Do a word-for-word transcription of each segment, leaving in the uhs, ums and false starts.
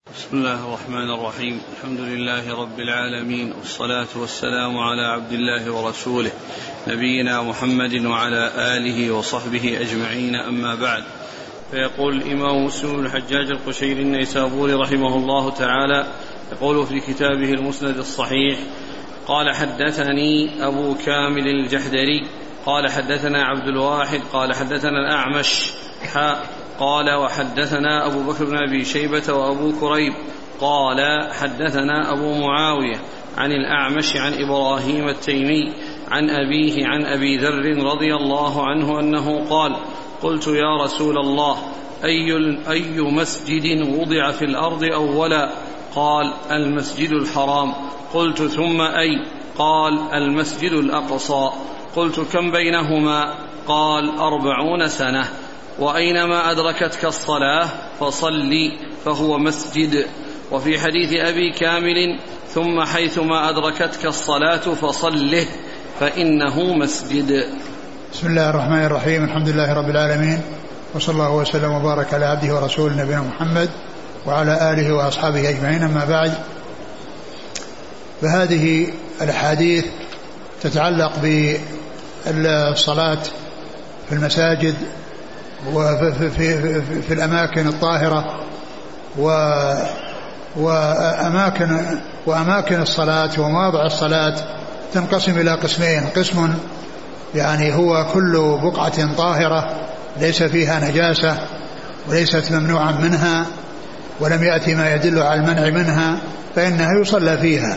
بسم الله الرحمن الرحيم. الحمد لله رب العالمين، والصلاة والسلام على عبد الله ورسوله نبينا محمد وعلى آله وصحبه أجمعين، أما بعد. فيقول الإمام مسلم بن الحجاج القشيري النيسابوري رحمه الله تعالى، يقول في كتابه المسند الصحيح: قال حدثني أبو كامل الجحدري قال حدثنا عبد الواحد قال حدثنا الأعمش حاء قال وحدثنا أبو بكر بن أبي شيبة وأبو كريب قال حدثنا أبو معاوية عن الأعمش عن إبراهيم التيمي عن أبيه عن أبي ذر رضي الله عنه أنه قال: قلت يا رسول الله، أي, أي مسجد وضع في الأرض أولا؟ قال: المسجد الحرام. قلت: ثم أي؟ قال: المسجد الأقصى. قلت: كم بينهما؟ قال: أربعون سنة. وأينما أدركتك الصلاة فصلي فهو مسجد. وفي حديث أبي كامل: ثم حيثما أدركتك الصلاة فصله فإنه مسجد. بسم الله الرحمن الرحيم. الحمد لله رب العالمين، وصلى الله وسلم وبارك على عبده ورسوله نبينا محمد وعلى آله وأصحابه أجمعين، أما بعد. فهذه الأحاديث تتعلق بالصلاة في المساجد وفي في في في الأماكن الطاهرة وأماكن وأماكن الصلاة ومواضع الصلاة تنقسم إلى قسمين: قسم يعني هو كل بقعة طاهرة ليس فيها نجاسة وليست ممنوعا منها ولم يأتي ما يدل على المنع منها فإنها يصلى فيها،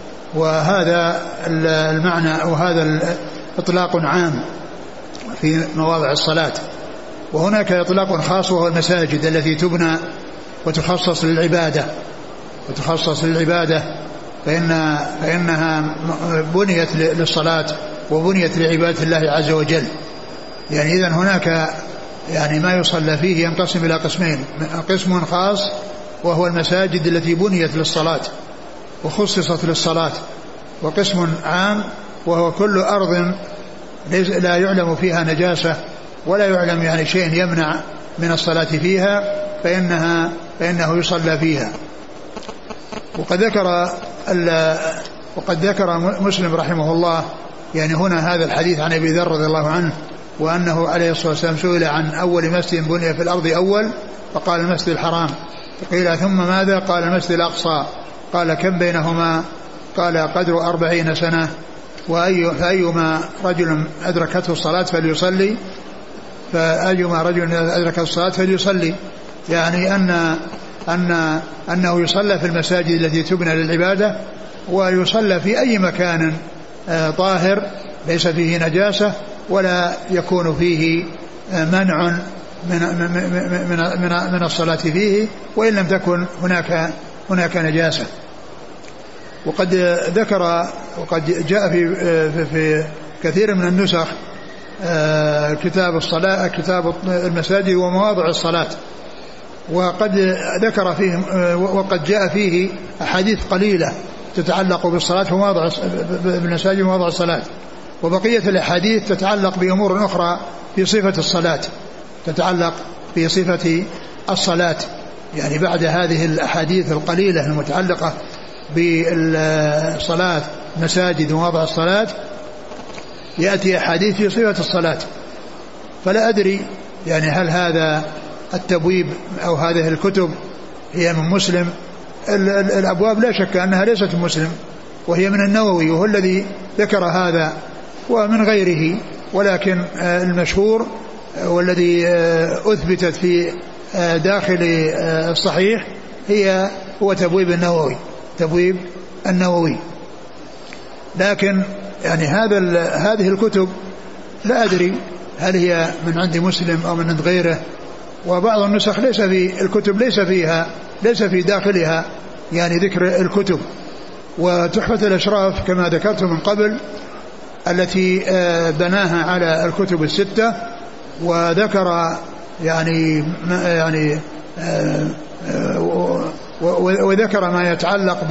وهذا المعنى وهذا إطلاق عام في مواضع الصلاة. وهناك إطلاق خاص وهو المساجد التي تبنى وتخصص للعبادة وتخصص للعبادة فإن فإنها بنيت للصلاة وبنيت لعبادة الله عز وجل. يعني إذن هناك يعني ما يصلى فيه ينقسم إلى قسمين: قسم خاص وهو المساجد التي بنيت للصلاة وخصصت للصلاة، وقسم عام وهو كل أرض لا يعلم فيها نجاسة ولا يعلم يعني شيء يمنع من الصلاة فيها فإنها فإنه يصلى فيها. وقد ذكر وقد ذكر مسلم رحمه الله يعني هنا هذا الحديث عن أبي ذر رضي الله عنه، وأنه عليه الصلاة والسلام سئل عن أول مسجد بني في الأرض أول، فقال: المسجد الحرام. فقيل: ثم ماذا؟ قال: المسجد الأقصى. قال: كم بينهما؟ قال: قدر أربعين سنة. وأي فأيما رجل أدركته الصلاة فليصلي فأيما رجل أدركته الصلاة فليصلي، يعني أن أن أنه يصلى في المساجد التي تبنى للعبادة، ويصلى في أي مكان طاهر ليس فيه نجاسة ولا يكون فيه منع من من من من الصلاة فيه وإن لم تكن هناك هناك نجاسة. وقد ذكر وقد جاء في في كثير من النسخ كتاب الصلاة كتاب المساجد ومواضع الصلاة، وقد ذكر فيه وقد جاء فيه أحاديث قليلة تتعلق بالصلاة ومواضع المساجد ومواضع الصلاة، وبقية الأحاديث تتعلق بأمور أخرى في صفة الصلاة تتعلق في صفة الصلاة. يعني بعد هذه الأحاديث القليلة المتعلقة بالصلاة مساجد ومواضع الصلاة يأتي أحاديث في صفة الصلاة، فلا أدري يعني هل هذا التبويب أو هذه الكتب هي من مسلم. الأبواب لا شك أنها ليست مسلم، وهي من النووي وهو الذي ذكر هذا ومن غيره، ولكن المشهور والذي أثبتت في داخل الصحيح هي هو تبويب النووي تبويب النووي لكن يعني هذا هذه الكتب لا أدري هل هي من عند مسلم أو من عند غيره. وبعض النسخ ليس في الكتب ليس فيها ليس في داخلها يعني ذكر الكتب. وتحفة الأشراف كما ذكرت من قبل التي بناها على الكتب الستة، وذكر يعني يعني وذكر ما يتعلق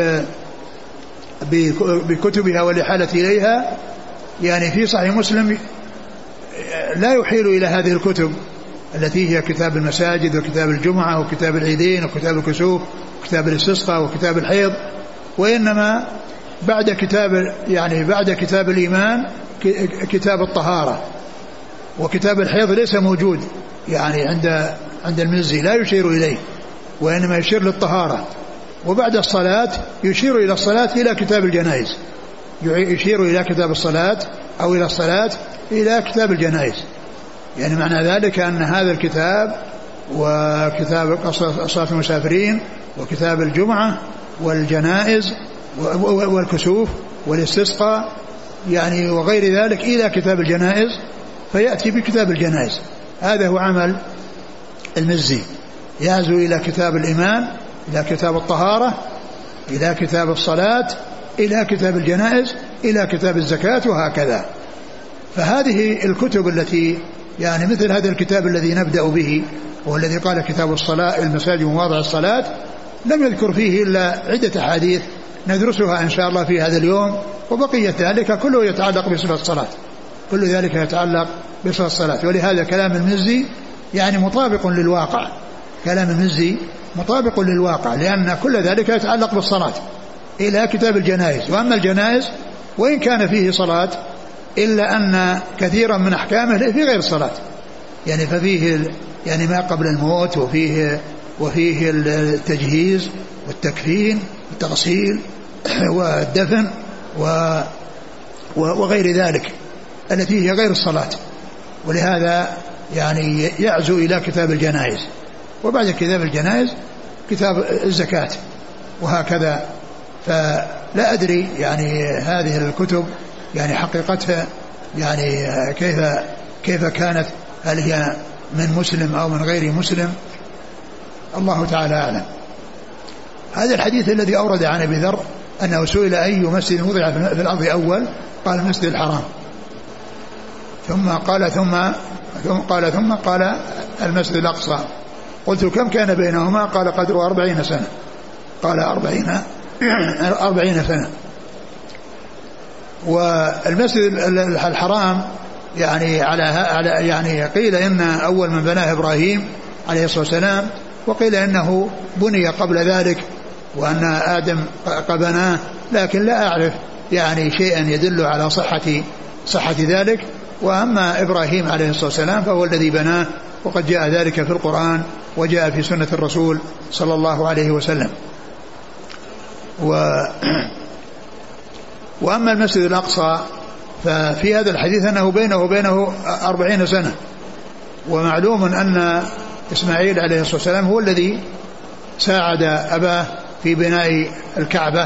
بكتبها والإحالة إليها، يعني في صحيح مسلم لا يحيل إلى هذه الكتب التي هي كتاب المساجد وكتاب الجمعة وكتاب العيدين وكتاب الكسوف وكتاب الاستسقاء وكتاب الحيض. وإنما بعد كتاب يعني بعد كتاب الإيمان كتاب الطهارة، وكتاب الحيض ليس موجود يعني عند عند المزي، لا يشير إليه وإنما يشير للطهارة. وبعد الصلاة يشير إلى الصلاة إلى كتاب الجنائز، يشير إلى كتاب الصلاة أو إلى الصلاة إلى كتاب الجنائز. يعني معنى ذلك أن هذا الكتاب وكتاب صلاة المسافرين وكتاب الجمعة والجنائز والكسوف والاستسقاء يعني وغير ذلك إلى كتاب الجنائز، فيأتي بكتاب الجنائز. هذا هو عمل المزي، يعزو إلى كتاب الإيمان، إلى كتاب الطهارة، إلى كتاب الصلاة، إلى كتاب الجنائز، إلى كتاب الزكاة، وهكذا. فهذه الكتب التي يعني مثل هذا الكتاب الذي نبدأ به والذي قال كتاب الصلاة المساجد ومواضع الصلاة، لم يذكر فيه إلا عدة أحاديث ندرسها إن شاء الله في هذا اليوم، وبقية ذلك كله يتعلق بصفة الصلاة، كل ذلك يتعلق بصفة الصلاة. ولهذا كلام المزي يعني مطابق للواقع، كلام المزي مطابق للواقع، لأن كل ذلك يتعلق بالصلاة إلى كتاب الجنائز. وأما الجنائز وإن كان فيه صلاة إلا أن كثيرا من أحكامه في غير الصلاة، يعني ففيه يعني ما قبل الموت، وفيه وفيه التجهيز والتكفين والتغسيل والدفن وغير ذلك التي هي غير الصلاة. ولهذا يعني يعزو إلى كتاب الجنائز، وبعد كتاب الجنائز كتاب الزكاة، وهكذا. فلا أدري يعني هذه الكتب يعني حقيقتها يعني كيف كيف كانت، هل هي من مسلم أو من غير مسلم، الله تعالى أعلم. هذا الحديث الذي أورد عن أبي ذر أنه سئل أي مسجد وضع في الأرض أول، قال المسجد الحرام، ثم قال ثم ثم قال ثم قال المسجد الأقصى. قلت كم كان بينهما؟ قال قدر أربعين سنة. قال أربعين أربعين سنة. والمسجد الحرام يعني على يعني قيل إن أول من بناه إبراهيم عليه الصلاة والسلام، وقيل إنه بني قبل ذلك وأن آدم قبناه، لكن لا أعرف يعني شيئا يدل على صحة صحة ذلك. وأما إبراهيم عليه الصلاة والسلام فهو الذي بناه، وقد جاء ذلك في القرآن وجاء في سنة الرسول صلى الله عليه وسلم. و وأما المسجد الأقصى ففي هذا الحديث أنه بينه وبينه أربعين سنة. ومعلوم أن إسماعيل عليه الصلاة والسلام هو الذي ساعد أباه في بناء الكعبة،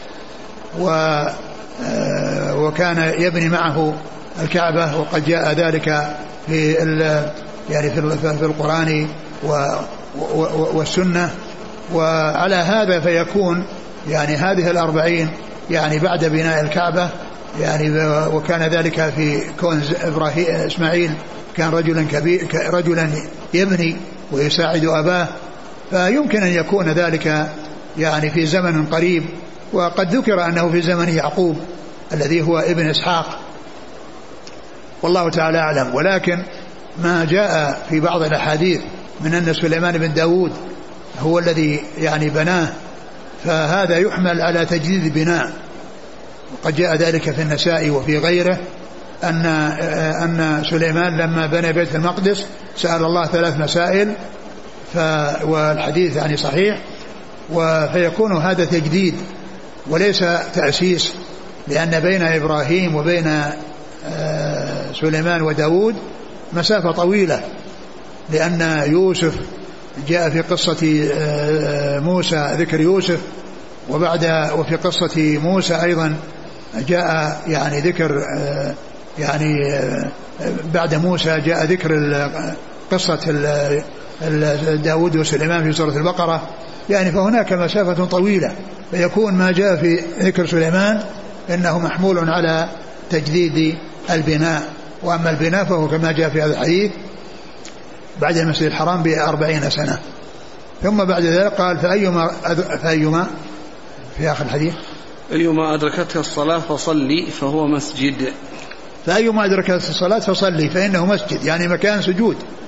وكان يبني معه الكعبة، وقد جاء ذلك في يعني في القرآن والسنة. وعلى هذا فيكون يعني هذه الأربعين يعني بعد بناء الكعبة، يعني وكان ذلك في كون إبراهيم إسماعيل كان رجلا كبير رجلا يبني ويساعد أباه، فيمكن أن يكون ذلك يعني في زمن قريب. وقد ذكر أنه في زمن يعقوب الذي هو ابن إسحاق، والله تعالى أعلم. ولكن ما جاء في بعض الأحاديث من أن سليمان بن داود هو الذي يعني بناه، فهذا يحمل على تجديد بناء. وقد جاء ذلك في النسائي وفي غيره أن أن سليمان لما بنى بيت المقدس سأل الله ثلاث مسائل، والحديث يعني صحيح. فيكون هذا تجديد وليس تأسيس، لأن بين إبراهيم وبين سليمان وداود مسافة طويلة، لأن يوسف جاء في قصة موسى ذكر يوسف، وبعد وفي قصة موسى أيضا جاء يعني ذكر يعني بعد موسى جاء ذكر قصة داود وسليمان في سورة البقرة، يعني فهناك مسافة طويلة. فيكون ما جاء في ذكر سليمان إنه محمول على تجديد البناء، وأما البناء فهو كما جاء في هذا الحديث بعد المسجد الحرام بأربعين سنة. ثم بعد ذلك قال فأيما, فأيما في آخر الحديث أيما أدركتها الصلاة فصلي فهو مسجد. فأيما أدركتها الصلاة فصلي فإنه مسجد، يعني مكان سجود،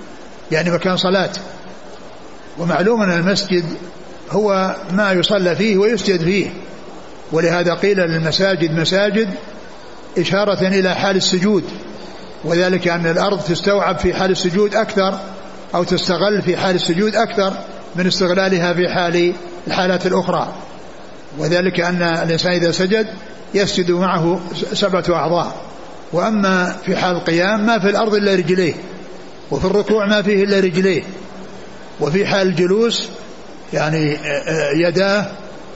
يعني مكان صلاة. ومعلوم أن المسجد هو ما يصلى فيه ويسجد فيه، ولهذا قيل للمساجد مساجد إشارة إلى حال السجود، وذلك أن الأرض تستوعب في حال السجود أكثر أو تستغل في حال السجود أكثر من استغلالها في حال الحالات الأخرى. وذلك أن الإنسان إذا سجد يسجد معه سبعة أعضاء، وأما في حال القيام ما في الأرض إلا رجليه، وفي الركوع ما فيه إلا رجليه، وفي حال الجلوس يعني يداه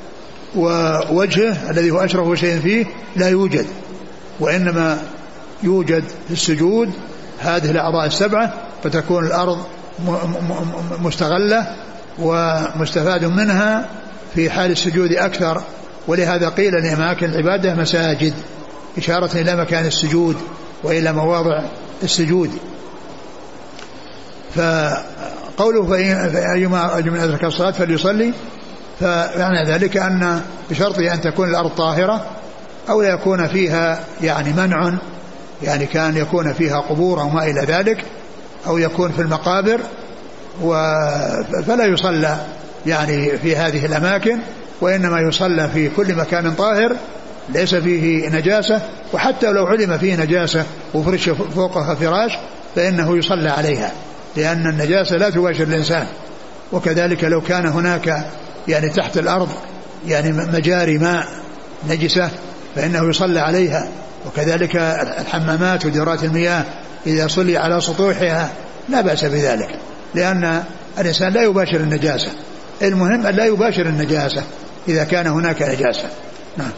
ووجهه الذي هو أشرف شيء فيه لا يوجد، وإنما يوجد في السجود هذه الأعضاء السبعة، فتكون الأرض مستغلة ومستفاد منها في حال السجود أكثر. ولهذا قيل لأماكن العبادة مساجد، إشارة إلى مكان السجود وإلى مواضع السجود. فقوله فأيما أجل من أدرك الصلاة فليصلي، فمعنى ذلك أن بشرط أن تكون الأرض طاهرة أو لا يكون فيها يعني منع، يعني كان يكون فيها قبور أو ما إلى ذلك، أو يكون في المقابر، فلا يصلى يعني في هذه الأماكن، وإنما يصلى في كل مكان طاهر ليس فيه نجاسة. وحتى لو علم فيه نجاسة وفرش فوقها فراش فإنه يصلى عليها، لأن النجاسة لا تباشر الإنسان. وكذلك لو كان هناك يعني تحت الأرض يعني مجاري ماء نجسة فإنه يصلى عليها. وكذلك الحمامات ودورات المياه إذا صلي على سطوحها لا بأس بذلك، لأن الإنسان لا يباشر النجاسة. المهم أن لا يباشر النجاسة إذا كان هناك نجاسة. نعم.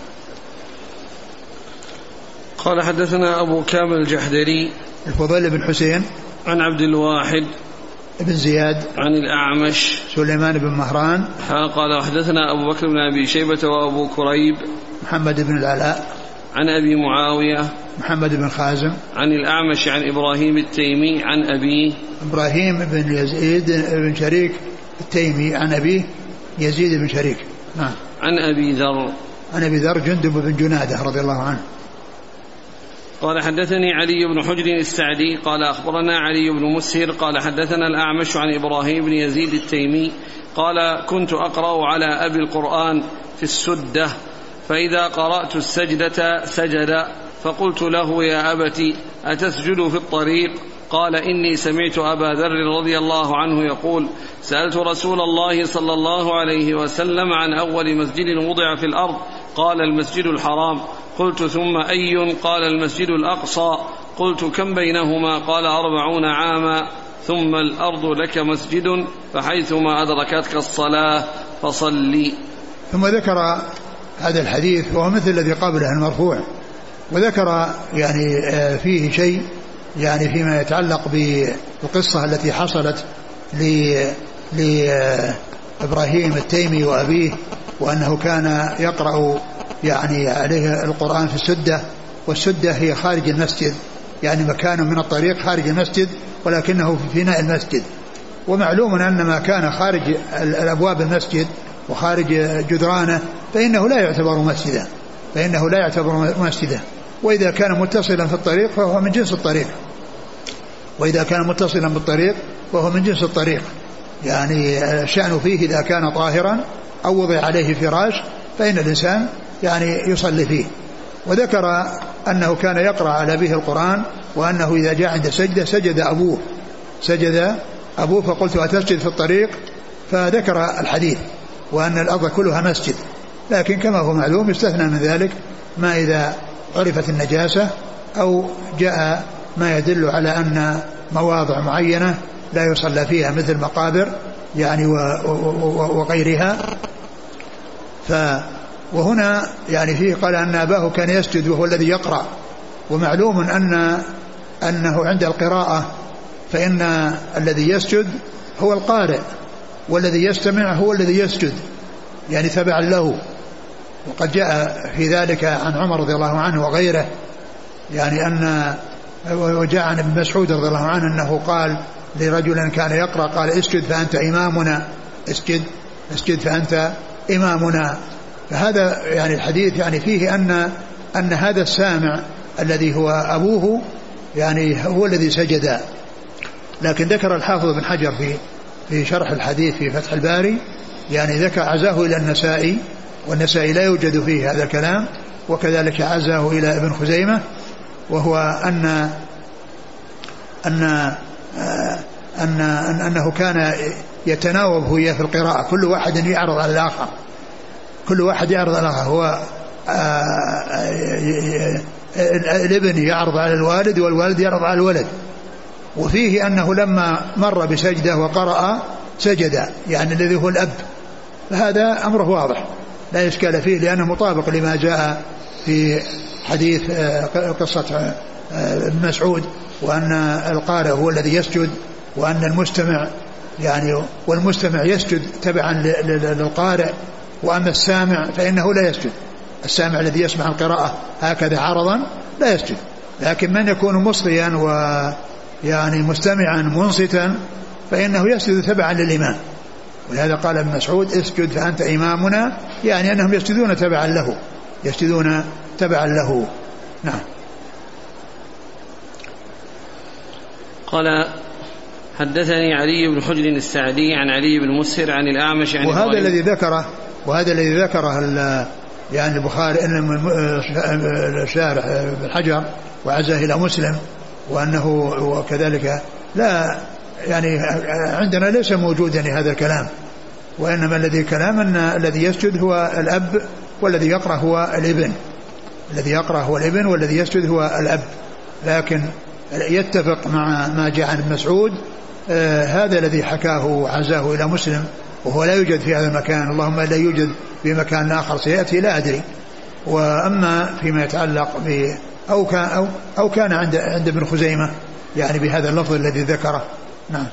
قال حدثنا أبو كامل الجحدري الفضيل بن حسين عن عبد الواحد بن زياد عن الأعمش سليمان بن مهران قال حدثنا أبو بكر بن أبي شيبة وأبو كريب محمد بن العلاء عن أبي معاوية محمد بن خازم عن الأعمش عن إبراهيم التيمي عن أبيه إبراهيم بن يزيد بن شريك التيمي عن أبيه يزيد بن شريك. نعم. عن أبي ذر عن أبي ذر جندب بن جنادة رضي الله عنه. قال حدثني علي بن حجر السعدي قال أخبرنا علي بن مسهر قال حدثنا الأعمش عن إبراهيم بن يزيد التيمي قال كنت أقرأ على أبي القرآن في السدة، فإذا قرأت السجدة سجد، فقلت له يا أبت أتسجد في الطريق؟ قال إني سمعت أبا ذر رضي الله عنه يقول سألت رسول الله صلى الله عليه وسلم عن أول مسجد وضع في الأرض، قال المسجد الحرام. قلت ثم أي؟ قال المسجد الأقصى. قلت كم بينهما؟ قال أربعون عاما. ثم الأرض لك مسجد فحيثما أدركتك الصلاة فصلي. ثم ذكر هذا الحديث وهو مثل الذي قبله المرفوع، وذكر يعني فيه شيء يعني فيما يتعلق بالقصة التي حصلت لإبراهيم التيمي وأبيه، وأنه كان يقرأ يعني عليه القرآن في السدة، والسدة هي خارج المسجد، يعني مكان من الطريق خارج المسجد ولكنه في فناء المسجد. ومعلوم أن ما كان خارج الأبواب المسجد وخارج جدرانه فإنه لا يعتبر مسجدا فإنه لا يعتبر مسجدا وإذا كان متصلا في الطريق فهو من جنس الطريق وإذا كان متصلا بالطريق فهو من جنس الطريق يعني الشأن فيه إذا كان طاهرا أو وضع عليه فراش فإن الإنسان يعني يصلي فيه. وذكر أنه كان يقرأ على به القرآن، وأنه إذا جاء عند سجدة سجد أبوه سجد أبوه فقلت أتسجد في الطريق، فذكر الحديث وأن الأرض كلها مسجد، لكن كما هو معلوم يستثنى من ذلك ما إذا عرفت النجاسة أو جاء ما يدل على أن مواضع معينة لا يصلى فيها مثل مقابر يعني وغيرها. ف وهنا يعني فيه قال أن أباه كان يسجد وهو الذي يقرأ، ومعلوم أن أنه عند القراءة فإن الذي يسجد هو القارئ والذي يستمع هو الذي يسجد يعني تبعا له. وقد جاء في ذلك عن عمر رضي الله عنه وغيره يعني أن وجاء عن ابن مسعود رضي الله عنه أنه قال لرجل كان يقرأ قال اسجد فأنت إمامنا اسجد اسجد فأنت إمامنا. فهذا يعني الحديث يعني فيه أن أن هذا السامع الذي هو أبوه يعني هو الذي سجد. لكن ذكر الحافظ بن حجر في في شرح الحديث في فتح الباري يعني ذكر عزاه إلى النسائي، والنسائي لا يوجد فيه هذا الكلام، وكذلك عزاه إلى ابن خزيمة، وهو أن أن أن أنه كان يتناوب هو في القراءة، كل واحد يعرض على الآخر، كل واحد يعرض على الآخر، هو الابن يعرض على الوالد والوالد يعرض على الولد. وفيه أنه لما مر بسجدة وقرأ سجد، يعني الذي هو الأب، فهذا أمره واضح لا إشكال فيه، لأنه مطابق لما جاء في حديث قصة ابن مسعود، وأن القارئ هو الذي يسجد، وأن المستمع يعني والمستمع يسجد تبعا للقارئ، وأما السامع فإنه لا يسجد، السامع الذي يسمع القراءة هكذا عرضا لا يسجد، لكن من يكون مصغيا ويعني مستمعا منصتا فإنه يسجد تبعا للإمام. ولهذا قال ابن مسعود اسجد فأنت إمامنا، يعني أنهم يسجدون تبعا له، يسجدون تبعا له. نعم. قال حدثني علي بن حجر السعدي عن علي بن مسهر عن الأعمش عن وهذا الذي ذكره وهذا الذي ذكره يعني البخاري أن الشارح بالحجر وعزاه إلى مسلم، وأنه وكذلك لا يعني عندنا ليس موجودا يعني هذا الكلام، وإنما الذي كلام أن الذي يسجد هو الأب والذي يقرأ هو الابن، الذي يقرأ هو الابن والذي يسجد هو الأب. لكن يتفق مع ما جاء عن ابن مسعود آه هذا الذي حكاه وعزاه إلى مسلم، وهو لا يوجد في هذا المكان، اللهم لا يوجد في مكان آخر سيأتي لا أدري. وأما فيما يتعلق ب أو كان, أو, أو كان عند, عند ابن خزيمة يعني بهذا اللفظ الذي ذكره. نعم.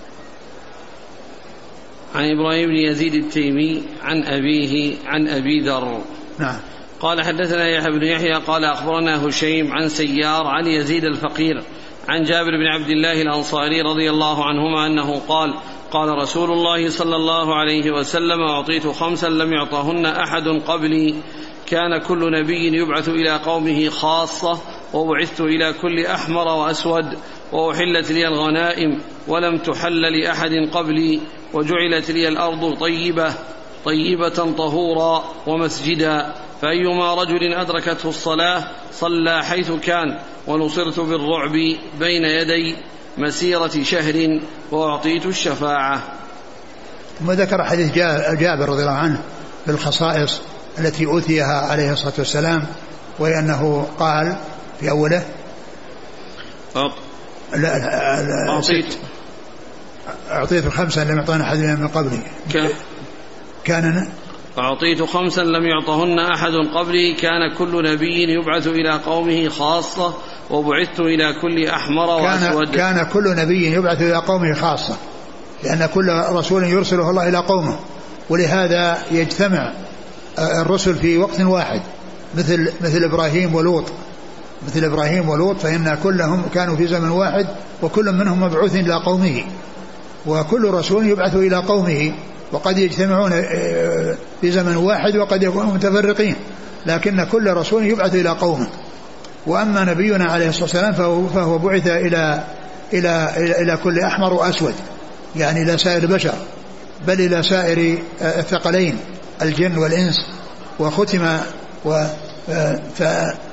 عن إبراهيم بن يزيد التيمي عن أبيه عن أبي ذر. نعم. قال حدثنا يحيى بن يحيى قال أخبرنا هشيم عن سيار عن يزيد الفقير عن جابر بن عبد الله الأنصاري رضي الله عنهما أنه قال قال رسول الله صلى الله عليه وسلم أعطيت خمسا لم يعطهن أحد قبلي، كان كل نبي يبعث إلى قومه خاصة، وبعثت إلى كل أحمر وأسود، وأحلت لي الغنائم ولم تحل لأحد قبلي، وجعلت لي الأرض طيبة طيبة طهورا ومسجدا، فأيما رجل أدركته الصلاة صلى حيث كان، ونصرت بالرعب بين يدي مسيرة شهر، وأعطيت الشفاعة. ثم ذكر حديث جابر رضي الله عنه بالخصائص التي أوتيها عليه الصلاة والسلام، وأنه قال في أوله أه. لا لا أعطيت أعطيت خمسا لم يعطهن أحد من قبلي، كان أعطيت خمسا لم يعطهن أحد قبلي، كان كل نبي يبعث إلى قومه خاصة، وبعثت إلى كل أحمر وأسود. كان, كان كل نبي يبعث إلى قومه خاصة، لأن كل رسول يرسله الله إلى قومه، ولهذا يجتمع الرسل في وقت واحد، مثل مثل إبراهيم ولوط مثل إبراهيم ولوط فإن كلهم كانوا في زمن واحد، وكل منهم مبعوث إلى قومه، وكل رسول يبعث إلى قومه، وقد يجتمعون في زمن واحد وقد يكونوا متفرقين، لكن كل رسول يبعث إلى قومه. وأما نبينا عليه الصلاة والسلام فهو, فهو بعث إلى, إلى, إلى, إلى كل أحمر وأسود، يعني إلى سائر البشر، بل إلى سائر الثقلين الجن والإنس. وختم و ف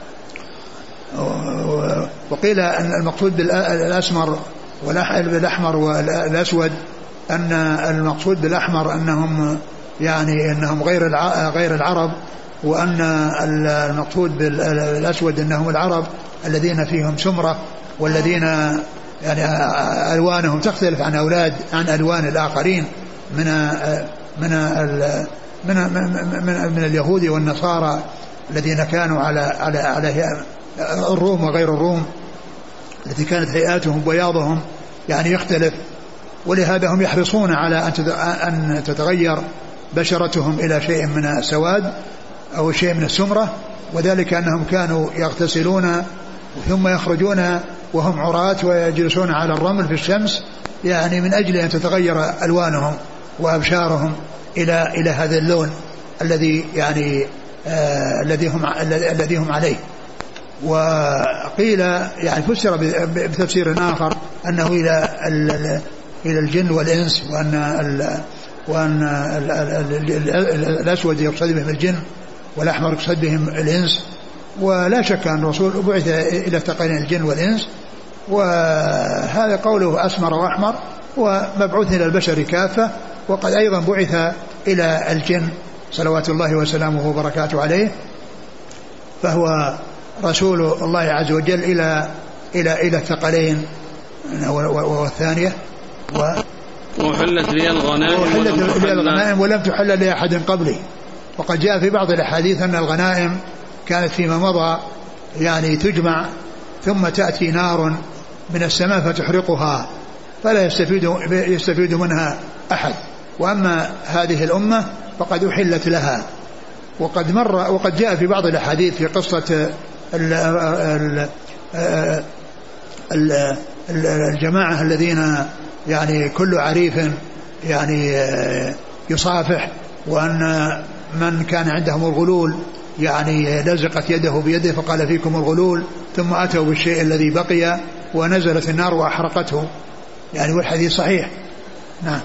وقيل أن المقصود بالأسمر والأحمر والأسود أن المقصود بالأحمر أنهم يعني أنهم غير غير العرب، وأن المقصود بالأسود أنهم العرب الذين فيهم سمرة، والذين يعني ألوانهم تختلف عن أولاد عن ألوان الآخرين من من من من, من اليهود والنصارى الذين كانوا على على على الروم وغير الروم، التي كانت هيئاتهم بياضهم يعني يختلف، ولهذا هم يحرصون على أن تتغير بشرتهم إلى شيء من السواد أو شيء من السمرة، وذلك أنهم كانوا يغتسلون ثم يخرجون وهم عراة ويجلسون على الرمل في الشمس، يعني من أجل أن تتغير ألوانهم وأبشارهم إلى إلى هذا اللون الذي يعني آه الذي هم الذي هم عليه. وقيل يعني فسر بتفسير آخر أنه إلى ال ال إلى الجن والإنس، وأن ال وأن ال ال ال ال الأسود يقصد بهم الجن والأحمر يقصد بهم الإنس. ولا شك أن الرسول بعث إلى ثقلين الجن والإنس، وهذا قوله أسمر وأحمر ومبعوث إلى البشر كافة، وقد أيضا بعث إلى الجن صلوات الله وسلامه وبركاته عليه، فهو رسول الله عز وجل إلى إلى إلى الثقلين. والثانية و وحلت لي الغنائم وحلت لي الغنائم ولم تحل لأحد قبلي. وقد جاء في بعض الأحاديث أن الغنائم كانت فيما مضى يعني تجمع ثم تأتي نار من السماء فتحرقها فلا يستفيد, يستفيد منها أحد، وأما هذه الأمة فقد أحلت لها. وقد مر وقد جاء في بعض الأحاديث في قصة ال ال ال الجماعة الذين يعني كل عريف يعني يصافح، وأن من كان عندهم الغلول يعني لزقت يده بيده فقال فيكم الغلول، ثم أتوا بالشيء الذي بقي ونزلت النار وأحرقته، يعني والحديث صحيح. نعم.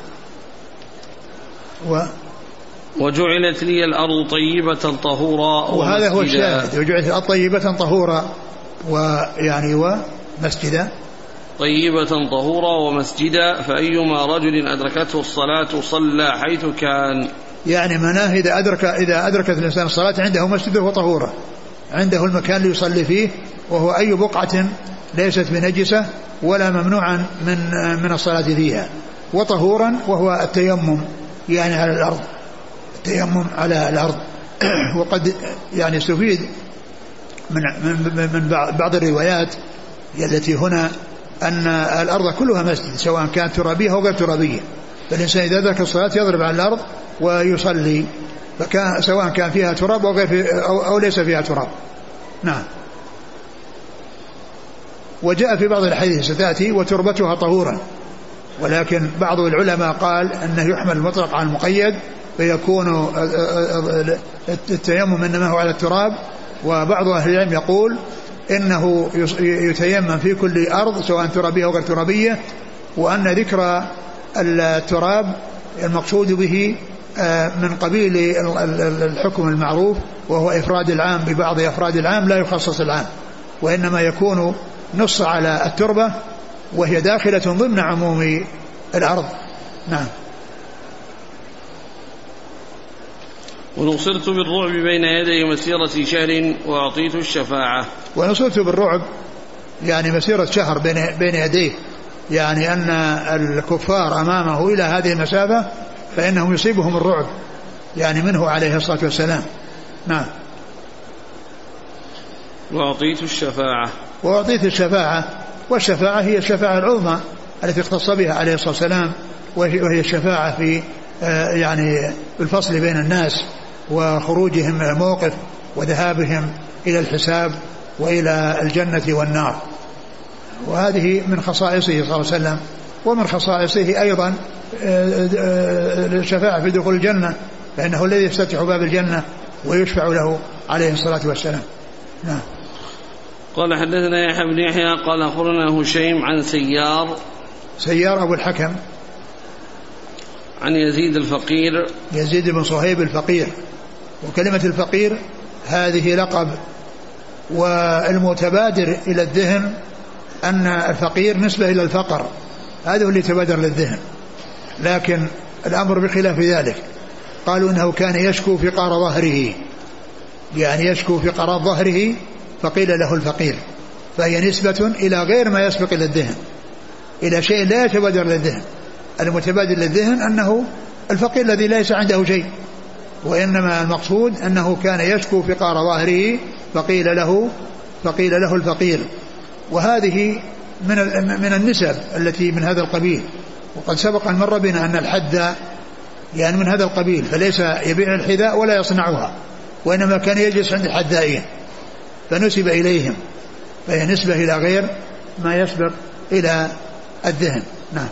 و وجعلت لي الأرض طيبة طهورا، وهذا هو الشاهد، وجعلت الأرض طيبة طهورا ويعني ومسجدا طيبة طهورا ومسجدا، فأيما رجل أدركته الصلاة صلى حيث كان. يعني مناه إذا أدرك إذا أدركت الإنسان الصلاة عنده مسجده وطهورا، عنده المكان اللي يصلي فيه، وهو أي بقعة ليست بنجسة ولا ممنوعا من من الصلاة فيها، وطهورا وهو التيمم يعني على الأرض، التيمم على الأرض. وقد يعني استفيد من من بعض الروايات التي هنا أن الأرض كلها مسجد سواء كانت ترابية أو غير ترابية، فالإنسان إذا ذاك الصلاة يضرب على الأرض ويصلي، فكان سواء كان فيها تراب أو, غير في أو, أو ليس فيها تراب. نعم. وجاء في بعض الحديث ستأتي وتربتها طهورا، ولكن بعض العلماء قال أنه يحمل المطلق على المقيد فيكون التيمم إنما هو على التراب، وبعض أهل العلم يقول إنه يتيمم في كل أرض سواء ترابية أو غير ترابية، وأن ذكر التراب المقصود به من قبيل الحكم المعروف، وهو إفراد العام ببعض أفراد العام لا يخصص العام، وإنما يكون نص على التربة وهي داخلة ضمن عموم الأرض. نعم. ونصرت بالرعب بين يدي مسيرة شهر وأعطيت الشفاعة. ونصرت بالرعب يعني مسيرة شهر بين بين يديه، يعني أن الكفار أمامه إلى هذه المسافة فإنهم يصيبهم الرعب يعني منه عليه الصلاة والسلام. نعم. وأعطيت الشفاعة. وأعطيت الشفاعة، والشفاعة هي الشفاعة العظمى التي اختص بها عليه الصلاة والسلام، وهي الشفاعة في يعني الفصل بين الناس وخروجهم من الموقف وذهابهم إلى الحساب وإلى الجنة والنار. وهذه من خصائصه صلى الله عليه وسلم، ومن خصائصه أيضا الشفاعة في دخول الجنة، لأنه الذي يفتتح باب الجنة ويشفع له عليه الصلاة والسلام. نعم. قال حدثنا يحيى بن يحيى قال أخبرنا هشيم عن سيار سيار أبو الحكم عن يزيد الفقير يزيد بن صهيب الفقير. وكلمة الفقير هذه لقب، والمتبادر إلى الذهن أن الفقير نسبة إلى الفقر، هذا هو اللي تبادر للذهن، لكن الأمر بخلاف ذلك. قالوا إنه كان يشكو فقار ظهره، يعني يشكو فقار ظهره فقيل له الفقير، فهي نسبة إلى غير ما يسبق إلى الذهن، إلى شيء لا يتبادر للذهن. المتبادر للذهن أنه الفقير الذي ليس عنده شيء، وإنما المقصود أنه كان يشكو فقار ظهره فقيل له فقيل له الفقير. وهذه من من النسب التي من هذا القبيل. وقد سبق أن مر بنا أن الحذاء يعني من هذا القبيل، فليس يبيع الحذاء ولا يصنعها، وإنما كان يجلس عند الحذائين فنسب إليهم، فهي نسبة إلى غير ما يسبق إلى الذهن. نعم.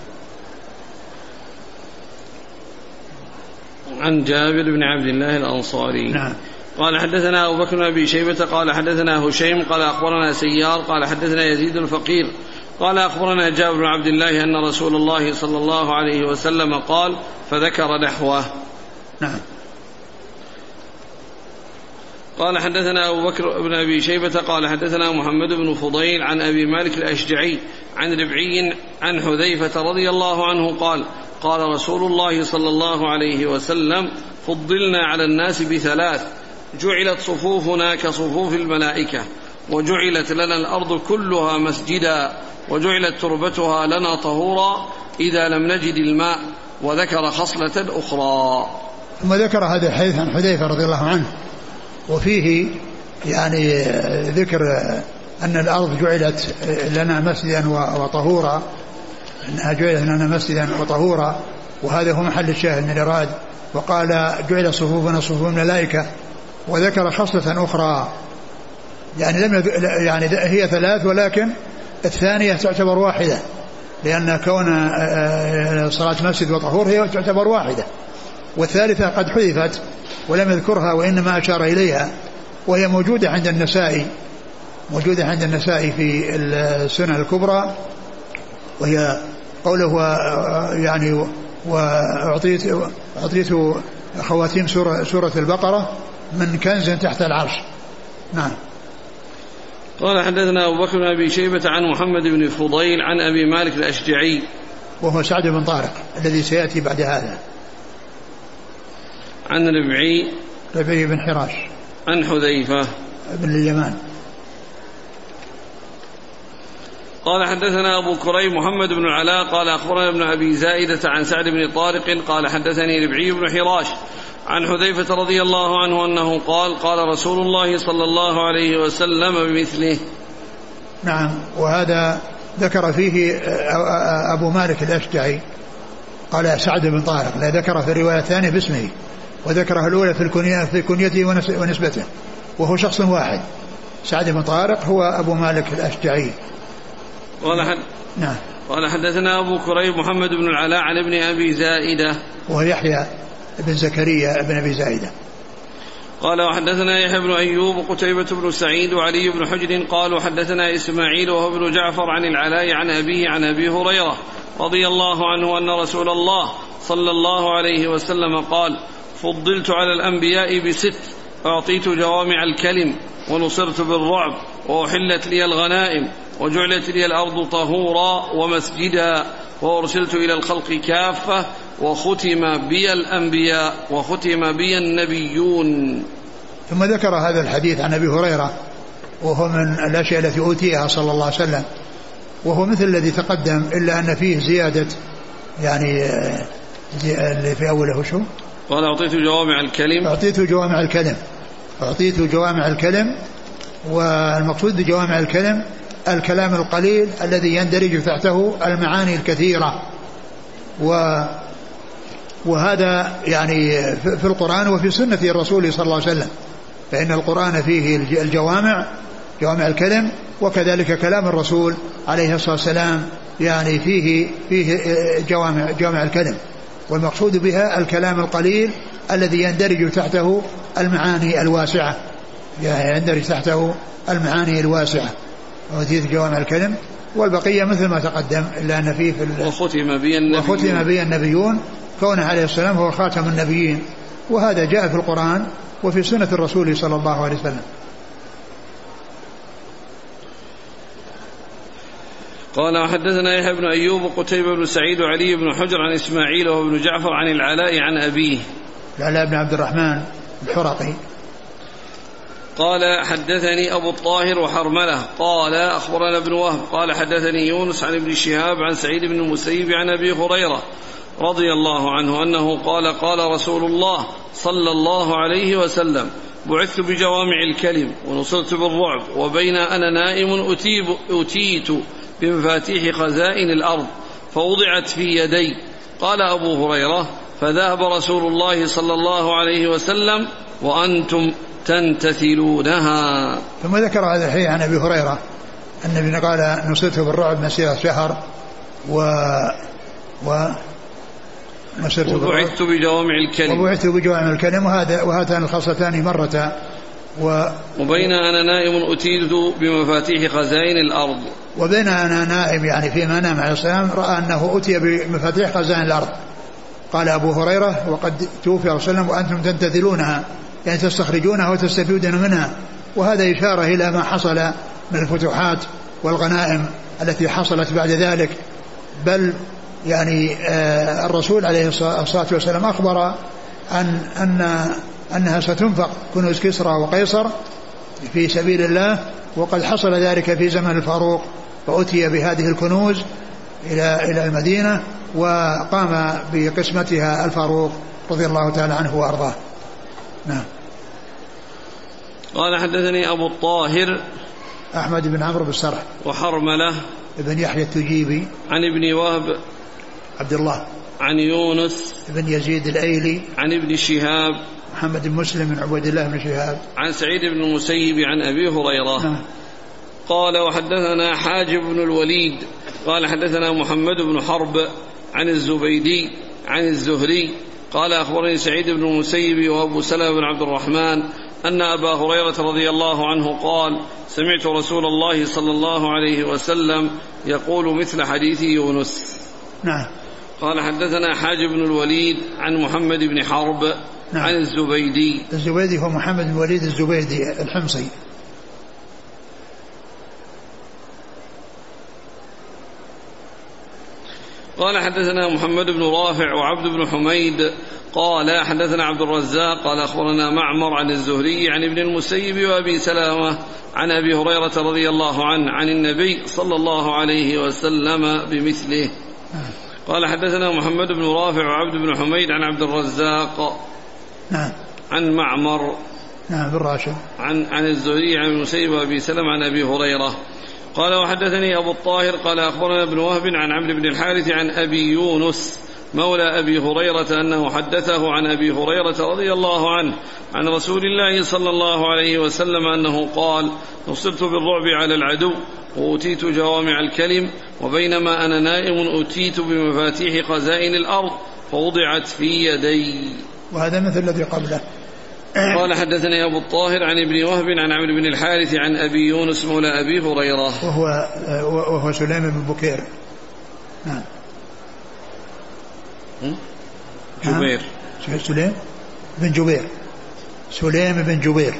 عن جابر بن عبد الله الأنصاري. نعم. قال حدثنا أبو بكر بن أبي شيبة قال حدثنا هشيم قال أخبرنا سيار قال حدثنا يزيد الفقير قال أخبرنا جابر بن عبد الله أن رسول الله صلى الله عليه وسلم قال فذكر نحوه. نعم. قال حدثنا أبو بكر بن أبي شيبة قال حدثنا محمد بن فضيل عن أبي مالك الأشجعي عن ربعي عن حذيفة رضي الله عنه قال قال رسول الله صلى الله عليه وسلم فضلنا على الناس بثلاث جعلت صفوفنا كصفوف الملائكة وجعلت لنا الأرض كلها مسجدا وجعلت تربتها لنا طهورا إذا لم نجد الماء وذكر خصلة أخرى. ثم ذكر هذا الحديث عن حذيفة رضي الله عنه وفيه يعني ذكر أن الأرض جعلت لنا مسجدا وطهورا أنها جعلت لنا مسجدا وطهورا وهذا هو محل الشاهد من الإراد. وقال جعل صفوفنا صفوف الملائكة وذكر خصلة أخرى يعني لم يعني هي ثلاث ولكن الثانية تعتبر واحدة لأن كون صلاة مسجد وطهور هي تعتبر واحدة والثالثة قد حذفت ولم يذكرها وإنما أشار إليها وهي موجودة عند النسائي موجودة عند النسائي في السنن الكبرى وهي قوله يعني وأعطيت أعطيت خواتيم سورة, سورة البقرة من كنز تحت العرش. نعم. قال حدثنا أبو بكر بن أبي شيبة عن محمد بن فضيل عن أبي مالك الأشجعي وهو سعد بن طارق الذي سيأتي بعد هذا عن ربعي ربعي بن حراش عن حذيفة بن اليمان. قال حدثنا أبو كريم محمد بن العلاء قال أخبرنا ابن أبي زائدة عن سعد بن طارق قال حدثني ربعي بن حراش عن حذيفة رضي الله عنه أنه قال قال رسول الله صلى الله عليه وسلم بمثله. نعم. وهذا ذكر فيه أبو مالك الأشجعي قال سعد بن طارق لا ذكر في الرواية الثانية باسمه وذكرها الأولى في الكنية في كنيته ونسبته وهو شخص واحد. سعد بن طارق هو أبو مالك الأشجعي. قال حد... نعم. قال حدثنا أبو كريب محمد بن العلاء عن ابن أبي زائدة وهو يحيى بن زكريا بن أبي زائدة. قال وحدثنا يحيى بن أيوب وقتيبة بن سعيد وعلي بن حجر قالوا حدثنا إسماعيل وهو ابن جعفر عن العلاء عن أبيه عن أبي هريرة رضي الله عنه أن رسول الله صلى الله عليه وسلم قال فضلت على الأنبياء بست أعطيت جوامع الكلم ونصرت بالرعب وأحلت لي الغنائم وجعلت لي الأرض طهورا ومسجدا وأرسلت إلى الخلق كافة وختم بي الأنبياء وختم بي النبيون. ثم ذكر هذا الحديث عن أبي هريرة وهو من الأشياء التي أوتيها صلى الله عليه وسلم وهو مثل الذي تقدم إلا أن فيه زيادة يعني اللي في أوله شو قال أعطيت جوامع الكلم أعطيت جوامع الكلم أعطيت جوامع الكلم والمقصود بجوامع الكلم الكلام القليل الذي يندرج تحته المعاني الكثيرة و وهذا يعني في القرآن وفي سنة الرسول صلى الله عليه وسلم فإن القرآن فيه الجوامع جوامع الكلم وكذلك كلام الرسول عليه الصلاة والسلام يعني فيه فيه جوامع جوامع الكلم والمقصود بها الكلام القليل الذي يندرج تحته المعاني الواسعة يعني يندرج تحته المعاني الواسعة وأوتيت جوامع الكلم والبقية مثل ما تقدم إلا أن فيه في وختم بي النبيون وختم بي النبيون كونه عليه السلام هو خاتم النبيين وهذا جاء في القرآن وفي سنة الرسول صلى الله عليه وسلم. قال حدثنا يحيى بن أيوب وقتيبة بن سعيد وعلي بن حجر عن إسماعيل وابن جعفر عن العلاء عن أبيه العلاء بن عبد الرحمن الحرقي قال حدثني أبو الطاهر وحرملة قال أخبرنا ابن وهب قال حدثني يونس عن ابن شهاب عن سعيد بن المسيب عن أبي هريرة رضي الله عنه أنه قال قال رسول الله صلى الله عليه وسلم بعثت بجوامع الكلم ونصرت بالرعب وبين أنا نائم أتيت بمفاتيح خزائن الأرض فوضعت في يدي. قال أبو هريرة فذهب رسول الله صلى الله عليه وسلم وأنتم تنتثلونها. ثم ذكر هذا الحديث عن أبي هريرة أن النبي قال نصرت بالرعب مسيرة شهر و و وبعثت بجوامع الكلم وبعثت بجوامع الكلم وهذا وهاتان الخاصتان مرتا و وبين أنا نائم أتيت بمفاتيح خزائن الأرض. وبين أنا نائم يعني فيما نام عليه السلام رأى أنه أتي بمفاتيح خزائن الأرض. قال أبو هريرة وقد توفي رسول الله وأنتم تنتظرونها يعني تستخرجونها وتستفيدون منها. وهذا إشارة إلى ما حصل من الفتوحات والغنائم التي حصلت بعد ذلك. بل يعني الرسول عليه الصلاة والسلام أخبر أن أن أنها ستنفق كنوز كسرى وقيصر في سبيل الله، وقد حصل ذلك في زمن الفاروق فأتي بهذه الكنوز إلى إلى المدينة وقام بقسمتها الفاروق رضي الله تعالى عنه وأرضاه. نعم. قال حدثني أبو الطاهر أحمد بن عمرو بن سرح وحرملة ابن يحيى التجيبي عن ابن وهب عبد الله عن يونس بن يزيد الأيلي عن ابن شهاب محمد بن مسلم بن عبيد الله بن شهاب عن سعيد بن المسيب عن أبي هريرة. نعم. قال وحدثنا حاجب بن الوليد قال حدثنا محمد بن حرب عن الزبيدي عن الزهري قال أخبرني سعيد بن المسيب وأبو سلمة بن عبد الرحمن أن أبا هريرة رضي الله عنه قال سمعت رسول الله صلى الله عليه وسلم يقول مثل حديث يونس. نعم. قال حدثنا حاجب بن الوليد عن محمد بن حرب. نعم. عن الزبيدي. الزبيدي هو محمد بن الوليد الزبيدي الحمصي. قال حدثنا محمد بن رافع وعبد بن حميد قال حدثنا عبد الرزاق قال أخبرنا معمر عن الزهري عن ابن المسيب وأبي سلامة عن أبي هريرة رضي الله عنه عن النبي صلى الله عليه وسلم بمثله. قال حدثنا محمد بن رافع وعبد بن حميد عن عبد الرزاق. نعم. عن معمر. نعم بن راشد. عن عن الزهري عن المسيب وأبي سلمة عن أبي هريرة. قال وحدثني أبو الطاهر قال أخبرنا ابن وهب عن عمرو بن الحارث عن أبي يونس مولى أبي هريرة أنه حدثه عن أبي هريرة رضي الله عنه عن رسول الله صلى الله عليه وسلم أنه قال نصرت بالرعب على العدو وأتيت جوامع الكلم وبينما أنا نائم أتيت بمفاتيح خزائن الأرض فوضعت في يدي. وهذا مثل الذي قبله. قال حدثني أبو الطاهر عن ابن وهب عن عمرو بن الحارث عن أبي يونس مولى أبي هريرة وهو, وهو سليم بن بكير. نعم. جبير. سليم بن جبير سليم بن جبير.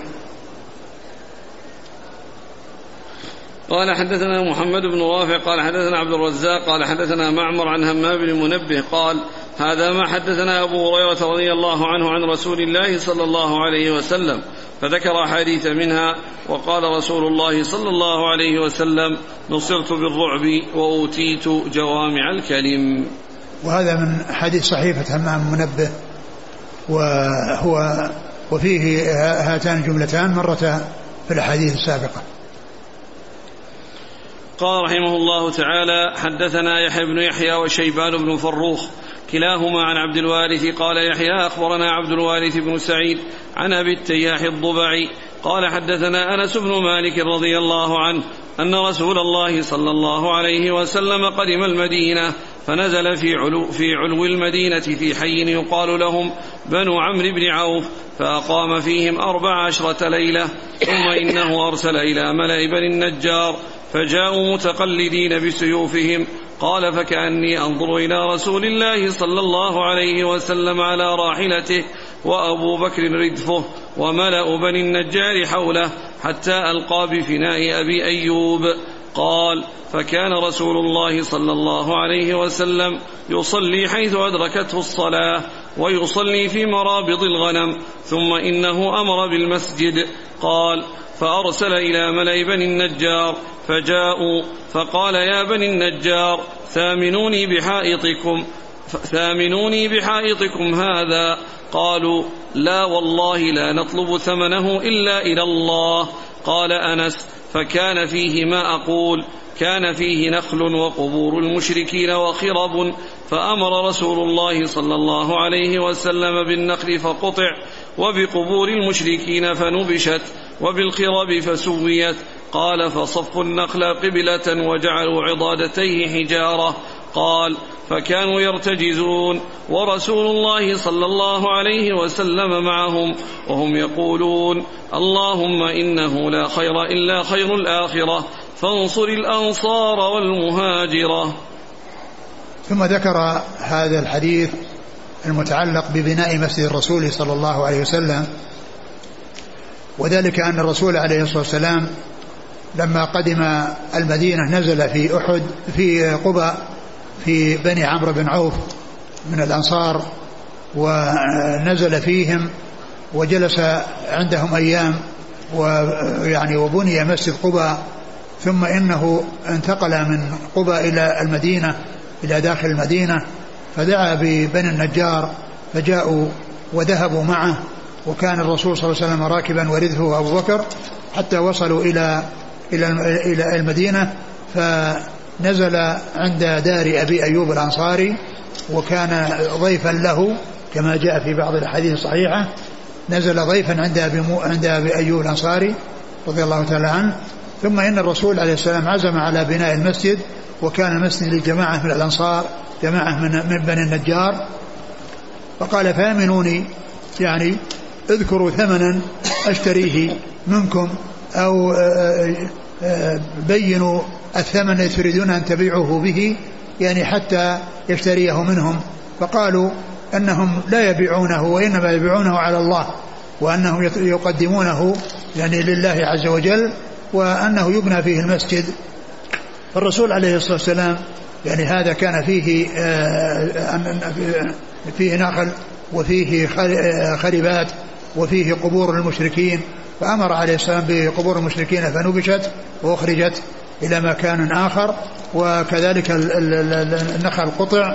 قال حدثنا محمد بن رافع قال حدثنا عبد الرزاق قال حدثنا معمر عن همام بن منبه قال هذا ما حدثنا أبو هريرة رضي الله عنه عن رسول الله صلى الله عليه وسلم فذكر حديث منها وقال رسول الله صلى الله عليه وسلم نصرت بالرعب وأوتيت جوامع الكلم. وهذا من حديث صحيفة همام منبه وهو وفيه هاتان الجملتان مرة في الحديث السابقة. قال رحمه الله تعالى حدثنا يحيى بن يحيى وشيبان بن فروخ كلاهما عن عبد الوارث قال يحيى أخبرنا عبد الوارث بن سعيد عن أبي التياح الضبعي قال حدثنا أنس بن مالك رضي الله عنه أن رسول الله صلى الله عليه وسلم قدم المدينة فنزل في علو, في علو المدينة في حي يقال لهم بنو عمرو بن عوف فأقام فيهم أربع عشرة ليلة ثم إنه أرسل إلى ملأ بني النجار فجاءوا متقلدين بسيوفهم قال فكأني أنظر إلى رسول الله صلى الله عليه وسلم على راحلته وأبو بكر ردفه وملأ بني النجار حوله حتى ألقى بفناء أبي أيوب. قال فكان رسول الله صلى الله عليه وسلم يصلي حيث أدركته الصلاة ويصلي في مرابض الغنم ثم إنه أمر بالمسجد. قال فأرسل إلى ملأ بني النجار فجاءوا فقال يا بني النجار ثامنوني بحائطكم ثامنوني بحائطكم هذا. قالوا لا والله لا نطلب ثمنه إلا إلى الله. قال أنس فكان فيه ما أقول كان فيه نخل وقبور المشركين وخرب فأمر رسول الله صلى الله عليه وسلم بالنخل فقطع وبقبور المشركين فنبشت وبالخرب فسويت. قال فصفوا النخل قبلة وجعلوا عضادتيه حجارة. قال فكانوا يرتجزون ورسول الله صلى الله عليه وسلم معهم وهم يقولون اللهم إنه لا خير إلا خير الآخرة فانصر الأنصار والمهاجرة. ثم ذكر هذا الحديث المتعلق ببناء مسجد الرسول صلى الله عليه وسلم، وذلك أن الرسول عليه الصلاة والسلام لما قدم المدينة نزل في أحد في قباء في بني عمرو بن عوف من الأنصار، ونزل فيهم وجلس عندهم أيام، ويعني وبني مسجد قباء، ثم إنه انتقل من قباء إلى المدينة إلى داخل المدينة، فدعا ببني النجار فجاءوا وذهبوا معه، وكان الرسول صلى الله عليه وسلم راكبا ورثه أبو بكر حتى وصلوا إلى إلى المدينة، فنزل عند دار أبي أيوب الأنصاري، وكان ضيفا له كما جاء في بعض الأحاديث الصحيحة، نزل ضيفا عند أبي, عند أبي أيوب الأنصاري رضي الله تعالى عنه. ثم إن الرسول عليه السلام عزم على بناء المسجد، وكان المسجد لجماعة من الأنصار جماعة من, من بني النجار، فقال فامنوني يعني اذكروا ثمنا أشتريه منكم، أو بينوا الثمن الذي تريدون أن تبيعوه به يعني حتى يشتريه منهم. فقالوا أنهم لا يبيعونه وإنما يبيعونه على الله، وأنهم يقدمونه يعني لله عز وجل، وأنه يبنى فيه المسجد. فالرسول عليه الصلاة والسلام يعني هذا كان فيه فيه نخل وفيه خربات وفيه قبور المشركين، فأمر عليه السلام بقبور المشركين فنبشت وأخرجت إلى مكان آخر، وكذلك النخل قطع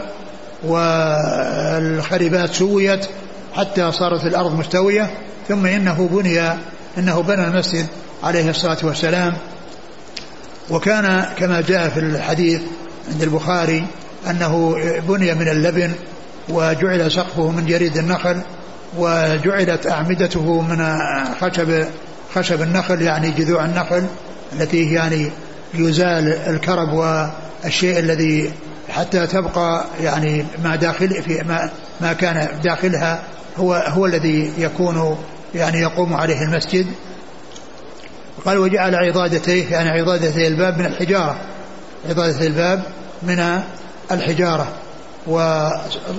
والخربات سويت حتى صارت الأرض مستوية. ثم إنه بني إنه بنى المسجد عليه الصلاة والسلام، وكان كما جاء في الحديث عند البخاري أنه بني من اللبن، وجعل سقفه من جريد النخل، وجعلت أعمدته من خشب خشب النخل يعني جذوع النخل التي يعني يزال الكرب والشيء الذي حتى تبقى يعني ما داخل في ما, ما كان داخلها هو هو الذي يكون يعني يقوم عليه المسجد. قال وجعل عضادتيه يعني عضادتي الباب من الحجارة، عضادة الباب من الحجارة، و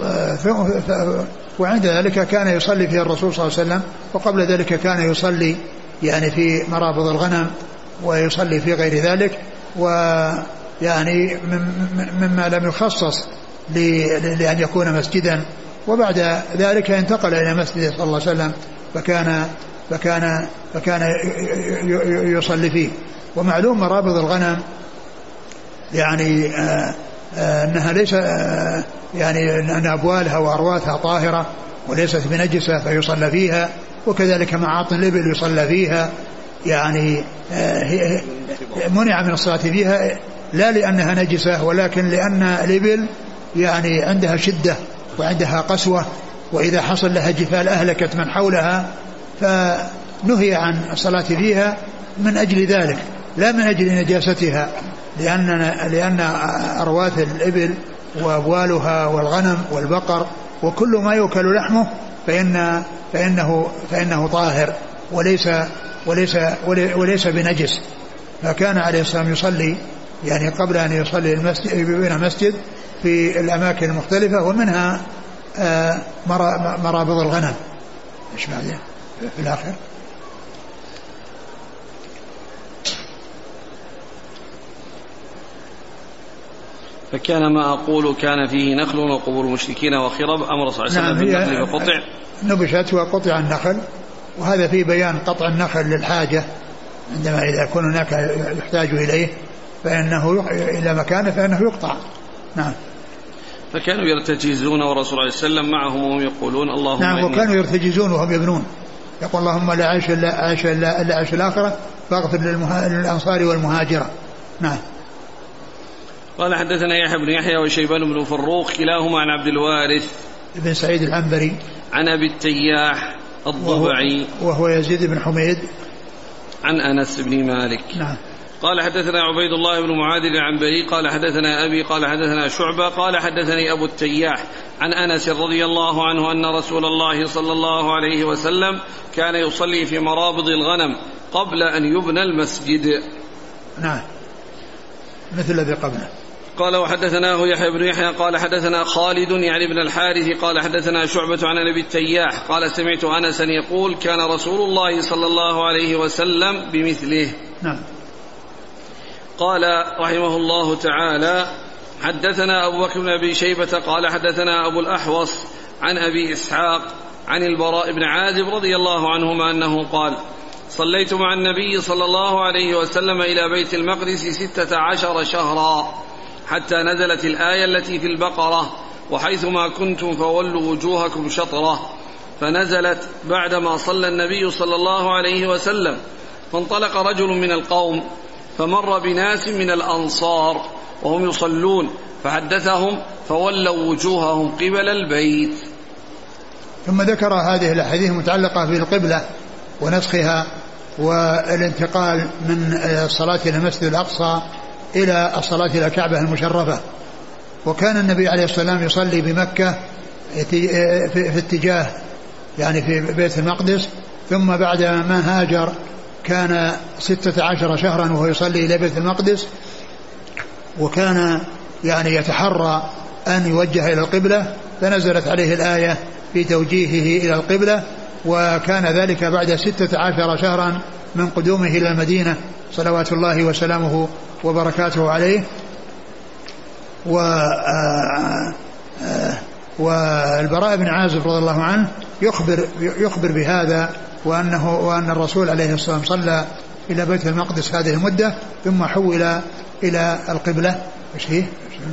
وعند ذلك كان يصلي فيه الرسول صلى الله عليه وسلم، وقبل ذلك كان يصلي يعني في مرابض الغنم ويصلي في غير ذلك، ويعني مما لم يخصص لأن يكون مسجدا. وبعد ذلك انتقل إلى مسجد صلى الله عليه وسلم فكان فكان فكان يصلي فيه. ومعلوم مرابض الغنم يعني آآ آآ أنها ليس يعني أن أبوالها وأرواثها طاهرة وليست بنجسة فيصلى فيها، وكذلك معاطن الإبل يصلى فيها، يعني منع من الصلاة فيها لا لأنها نجسة ولكن لأن الإبل يعني عندها شدة وعندها قسوة، وإذا حصل لها جفال أهلكت من حولها، فنهي عن الصلاة فيها من أجل ذلك لا من أجل نجاستها، لأن لأن أرواث الإبل وأبوالها والغنم والبقر وكل ما يؤكل لحمه فإن فإنه فإنه طاهر وليس وليس وليس بنجس. فكان عليه السلام يصلي يعني قبل أن يصلي المسجد بين مسجد في الأماكن المختلفة، ومنها مرابض الغنم. إيش بعدين في الآخر؟ فكان ما أقول كان فيه نخل وقبور المشركين وخرب، أمر صلى الله عليه وسلم بالنخل فقطع نبشت وقطع النخل، وهذا في بيان قطع النخل للحاجة عندما إذا يكون هناك يحتاج إليه فإنه إلى مكانه فإنه يقطع. نعم. فكانوا يرتجزون ورسول الله صلى الله عليه وسلم معهم وهم يقولون اللهم نعم، وكانوا يرتجزون وهم يبنون، يقول اللهم لا عيش إلا عيش إلا عيش الآخرة فاغفر للأنصار والمهاجرة. نعم. قال حدثنا يحيى بن يحيى وشيبان بن فروخ كلاهما عن عبد الوارث بن سعيد العنبري عن أبي التياح الضبعي وهو, وهو يزيد بن حميد عن أنس بن مالك. نعم. قال حدثنا عبيد الله بن معاذ العنبري قال حدثنا أبي قال حدثنا شعبة قال حدثني أبو التياح عن أنس رضي الله عنه أن رسول الله صلى الله عليه وسلم كان يصلي في مرابض الغنم قبل أن يبنى المسجد. نعم مثل الذي قبله. قال وحدثناه يحيى بن يحيى قال حدثنا خالد يعني بن الحارث قال حدثنا شعبة عن أبي التياح قال سمعت أنسا يقول كان رسول الله صلى الله عليه وسلم بمثله. نعم. قال رحمه الله تعالى حدثنا أبو بكر بن أبي شيبة قال حدثنا أبو الأحوص عن أبي إسحاق عن البراء بن عازب رضي الله عنهما أنه قال صليت مع النبي صلى الله عليه وسلم إلى بيت المقدس ستة عشر شهرا حتى نزلت الآية التي في البقرة وحيثما كنتم فولوا وجوهكم شطرة، فنزلت بعدما صلى النبي صلى الله عليه وسلم، فانطلق رجل من القوم فمر بناس من الأنصار وهم يصلون فحدثهم فولوا وجوههم قبل البيت. ثم ذكر هذه الأحاديث المتعلقة بالقبلة ونسخها والانتقال من الصلاة إلى المسجد الأقصى إلى الصلاة إلى الكعبة المشرفة. وكان النبي عليه الصلاة والسلام يصلي بمكة في اتجاه يعني في بيت المقدس، ثم بعد ما هاجر كان ستة عشر شهرا وهو يصلي إلى بيت المقدس، وكان يعني يتحرى أن يوجه إلى القبلة، فنزلت عليه الآية في توجيهه إلى القبلة، وكان ذلك بعد ستة عشر شهرا من قدومه إلى المدينة صلوات الله وسلامه وبركاته عليه. و والبراء بن عازب رضي الله عنه يخبر يخبر بهذا، وأنه وأن الرسول عليه الصلاة والسلام صلى إلى بيت المقدس هذه المدة ثم حول إلى القبلة. ايش هي؟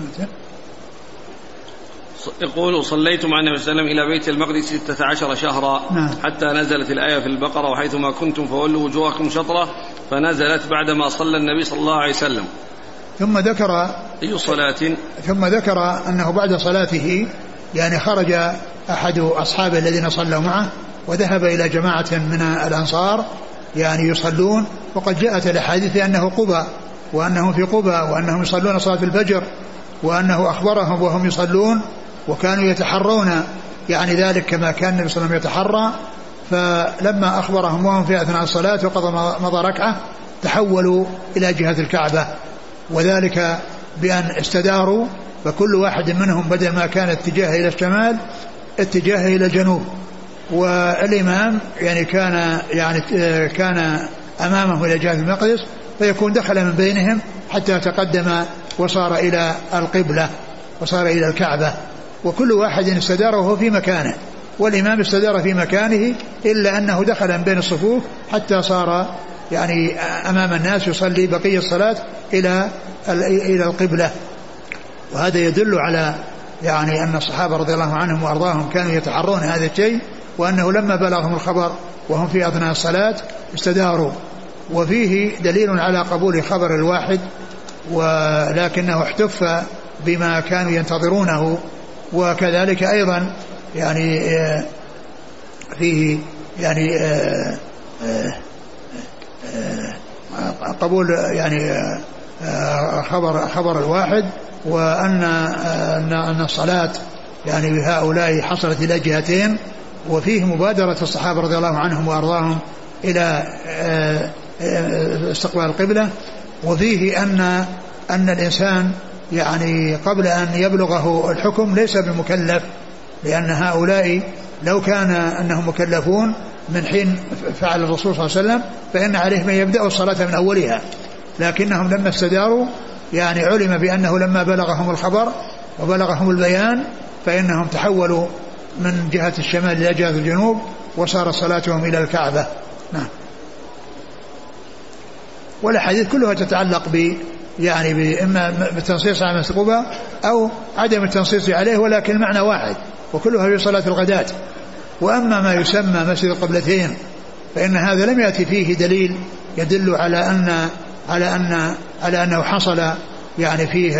يقول صليت مع النبي صلى الله عليه وسلم إلى بيت المقدس ستة عشر شهرا نعم. حتى نزلت الآية في البقرة وحيثما كنتم فولوا وجوهكم شطرة، فنزلت بعدما صلى النبي صلى الله عليه وسلم. ثم ذكر أي صلاة ثم ذكر أنه بعد صلاته يعني خرج أحد أصحابه الذين صلوا معه وذهب إلى جماعة من الأنصار يعني يصلون، وقد جاءت الأحاديث أنه قبى وأنهم في قبى وأنهم يصلون صلاة الفجر، وأنه أخبرهم وهم يصلون وكانوا يتحرون يعني ذلك كما كان النبي صلى الله عليه وسلم يتحرى. فلما أخبرهم وهم في أثناء الصلاة وقضى مضى ركعة تحولوا إلى جهة الكعبة، وذلك بأن استداروا، فكل واحد منهم بدل ما كان اتجاه إلى الشمال اتجاه إلى الجنوب، والإمام يعني كان يعني كان أمامه إلى جهة المقدس، فيكون دخل من بينهم حتى تقدم وصار إلى القبلة وصار إلى الكعبة، وكل واحد استدار وهو في مكانه، والإمام استدار في مكانه إلا أنه دخل من بين الصفوف حتى صار يعني أمام الناس يصلي بقية الصلاة إلى إلى القبلة. وهذا يدل على يعني أن الصحابة رضي الله عنهم وأرضاهم كانوا يتحرون هذا الشيء، وأنه لما بلغهم الخبر وهم في أثناء الصلاة استداروا. وفيه دليل على قبول خبر الواحد، ولكنه احتف بما كانوا ينتظرونه. وكذلك أيضا يعني فيه يعني قبول يعني خبر خبر الواحد، وأن أن الصلاة يعني بهؤلاء حصلت إلى جهتين، وفيه مبادرة الصحابة رضي الله عنهم وأرضاهم إلى استقبال القبلة. وفيه أن أن الإنسان يعني قبل أن يبلغه الحكم ليس بمكلف، لأن هؤلاء لو كان أنهم مكلفون من حين فعل الرسول صلى الله عليه وسلم فإن عليهم أن يبدأوا الصلاة من أولها، لكنهم لما استداروا يعني علم بأنه لما بلغهم الخبر وبلغهم البيان فإنهم تحولوا من جهة الشمال إلى جهة الجنوب وصار صلاتهم إلى الكعبة. نعم. والأحاديث كلها تتعلق ب يعني بإما بالتنصيص على مسجد قباء أو عدم التنصيص عليه، ولكن المعنى واحد، وكلها في صلاة الغداة. وأما ما يسمى مسجد القبلتين فإن هذا لم يأتي فيه دليل يدل على أن على أن على أنه حصل يعني فيه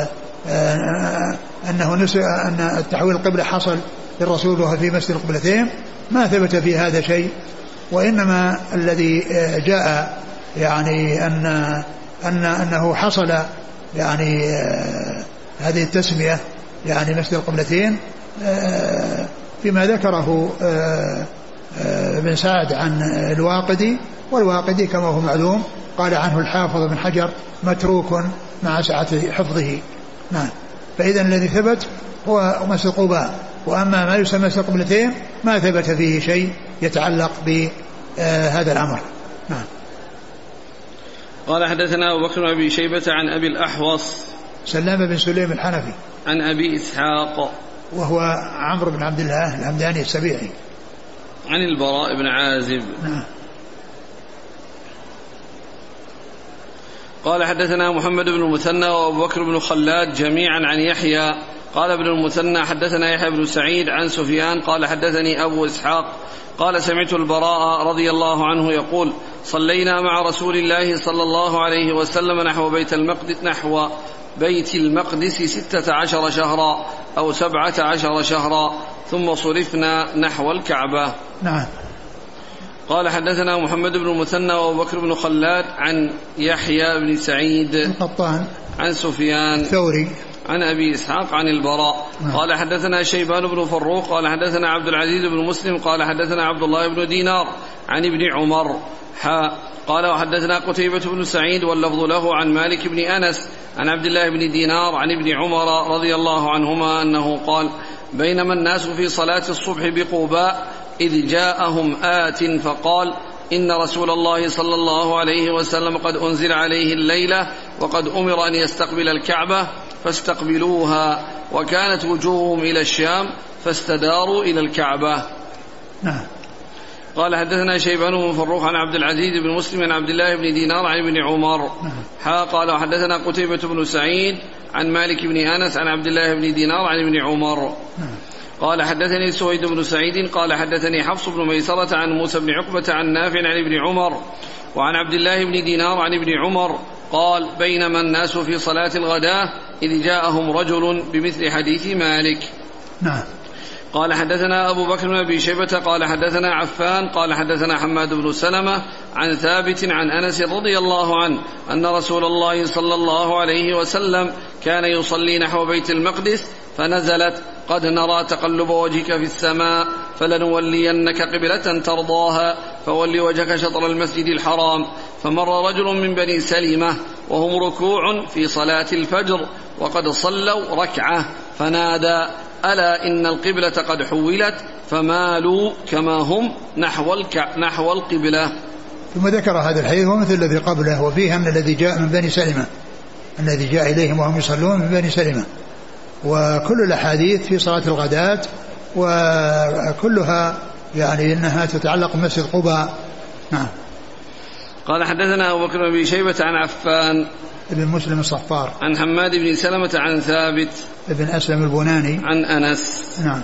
أنه نسى أن التحويل القبلة حصل للرسول وهو في مسجد القبلتين، ما ثبت في هذا شيء. وإنما الذي جاء يعني أن أن أنه حصل يعني آه هذه التسمية يعني مسجد القبلتين آه فيما ذكره آه آه ابن سعد عن الواقدي، والواقدي كما هو معلوم قال عنه الحافظ بن حجر متروك مع سعة حفظه. نعم. فإذا الذي ثبت هو مسجد قباء، وأما ما يسمى مسجد القبلتين ما ثبت فيه شيء يتعلق بهذا الأمر. نعم. قال حدثنا أبو بكر بن أبي شيبة عن أبي الأحوص سلام بن سليم الحنفي عن أبي إسحاق وهو عمرو بن عبد الله الهمداني السبيعي عن البراء بن عازب. نعم. قال حدثنا محمد بن المثنى وأبو بكر بن خلاد جميعا عن يحيى. قال ابن المثنى حدثنا يحيى بن سعيد عن سفيان قال حدثني أبو إسحاق قال سمعت البراء رضي الله عنه يقول صلينا مع رسول الله صلى الله عليه وسلم نحو بيت المقدس نحو بيت المقدس ستة عشر شهرا أو سبعة عشر شهرا ثم صرفنا نحو الكعبة. نعم. قال حدثنا محمد بن المثنى وأبو بكر بن خلاد عن يحيى بن سعيد القطان عن سفيان الثوري عن أبي إسحاق عن البراء. نعم. قال حدثنا شيبان بن فروق قال حدثنا عبد العزيز بن مسلم قال حدثنا عبد الله بن دينار عن ابن عمر حا قال وحدثنا قتيبة بن سعيد واللفظ له عن مالك بن أنس عن عبد الله بن دينار عن ابن عمر رضي الله عنهما أنه قال بينما الناس في صلاة الصبح بقباء إذ جاءهم آت فقال إن رسول الله صلى الله عليه وسلم قد أنزل عليه الليلة وقد أمر أن يستقبل الكعبة فاستقبلوها وكانت وجوههم إلى الشام فاستداروا إلى الكعبة. نعم. قال حدثنا شيبان بن فروخ عن عبد العزيز بن مسلم عن عبد الله بن دينار عن ابن عمر. حا قال وحدثنا قتيبة بن سعيد عن مالك بن أنس عن عبد الله بن دينار عن ابن عمر. قال حدثني سويد بن سعيد قال حدثني حفص بن ميسرة عن موسى بن عقبة عن نافع عن ابن عمر وعن عبد الله بن دينار عن ابن عمر قال بينما الناس في صلاة الغداة إذ جاءهم رجل بمثل حديث مالك. نعم. قال حدثنا أبو بكر بن أبي شيبة قال حدثنا عفان قال حدثنا حماد بن سلمة عن ثابت عن أنس رضي الله عنه أن رسول الله صلى الله عليه وسلم كان يصلي نحو بيت المقدس فنزلت قد نرى تقلب وجهك في السماء فلنولينك قبلة ترضاها فول وجهك شطر المسجد الحرام فمر رجل من بني سلمة وهم ركوع في صلاة الفجر وقد صلوا ركعة فنادى ألا إن القبلة قد حولت فمالوا كما هم نحو, نحو القبلة. ثم ذكر هذا الحديث ومثل الذي قبله وفيه أن الذي جاء من بني سلمة الذي جاء إليهم وهم يصلون من بني سلمة، وكل الأحاديث في صلاة الغداة وكلها يعني إنها تتعلق بمسجد قباء. نعم. قال حدثنا أبو بكر بن أبي شيبة عن عفان ابن مسلم الصفار عن حماد بن سلمة عن ثابت ابن أسلم البناني عن أنس. نعم.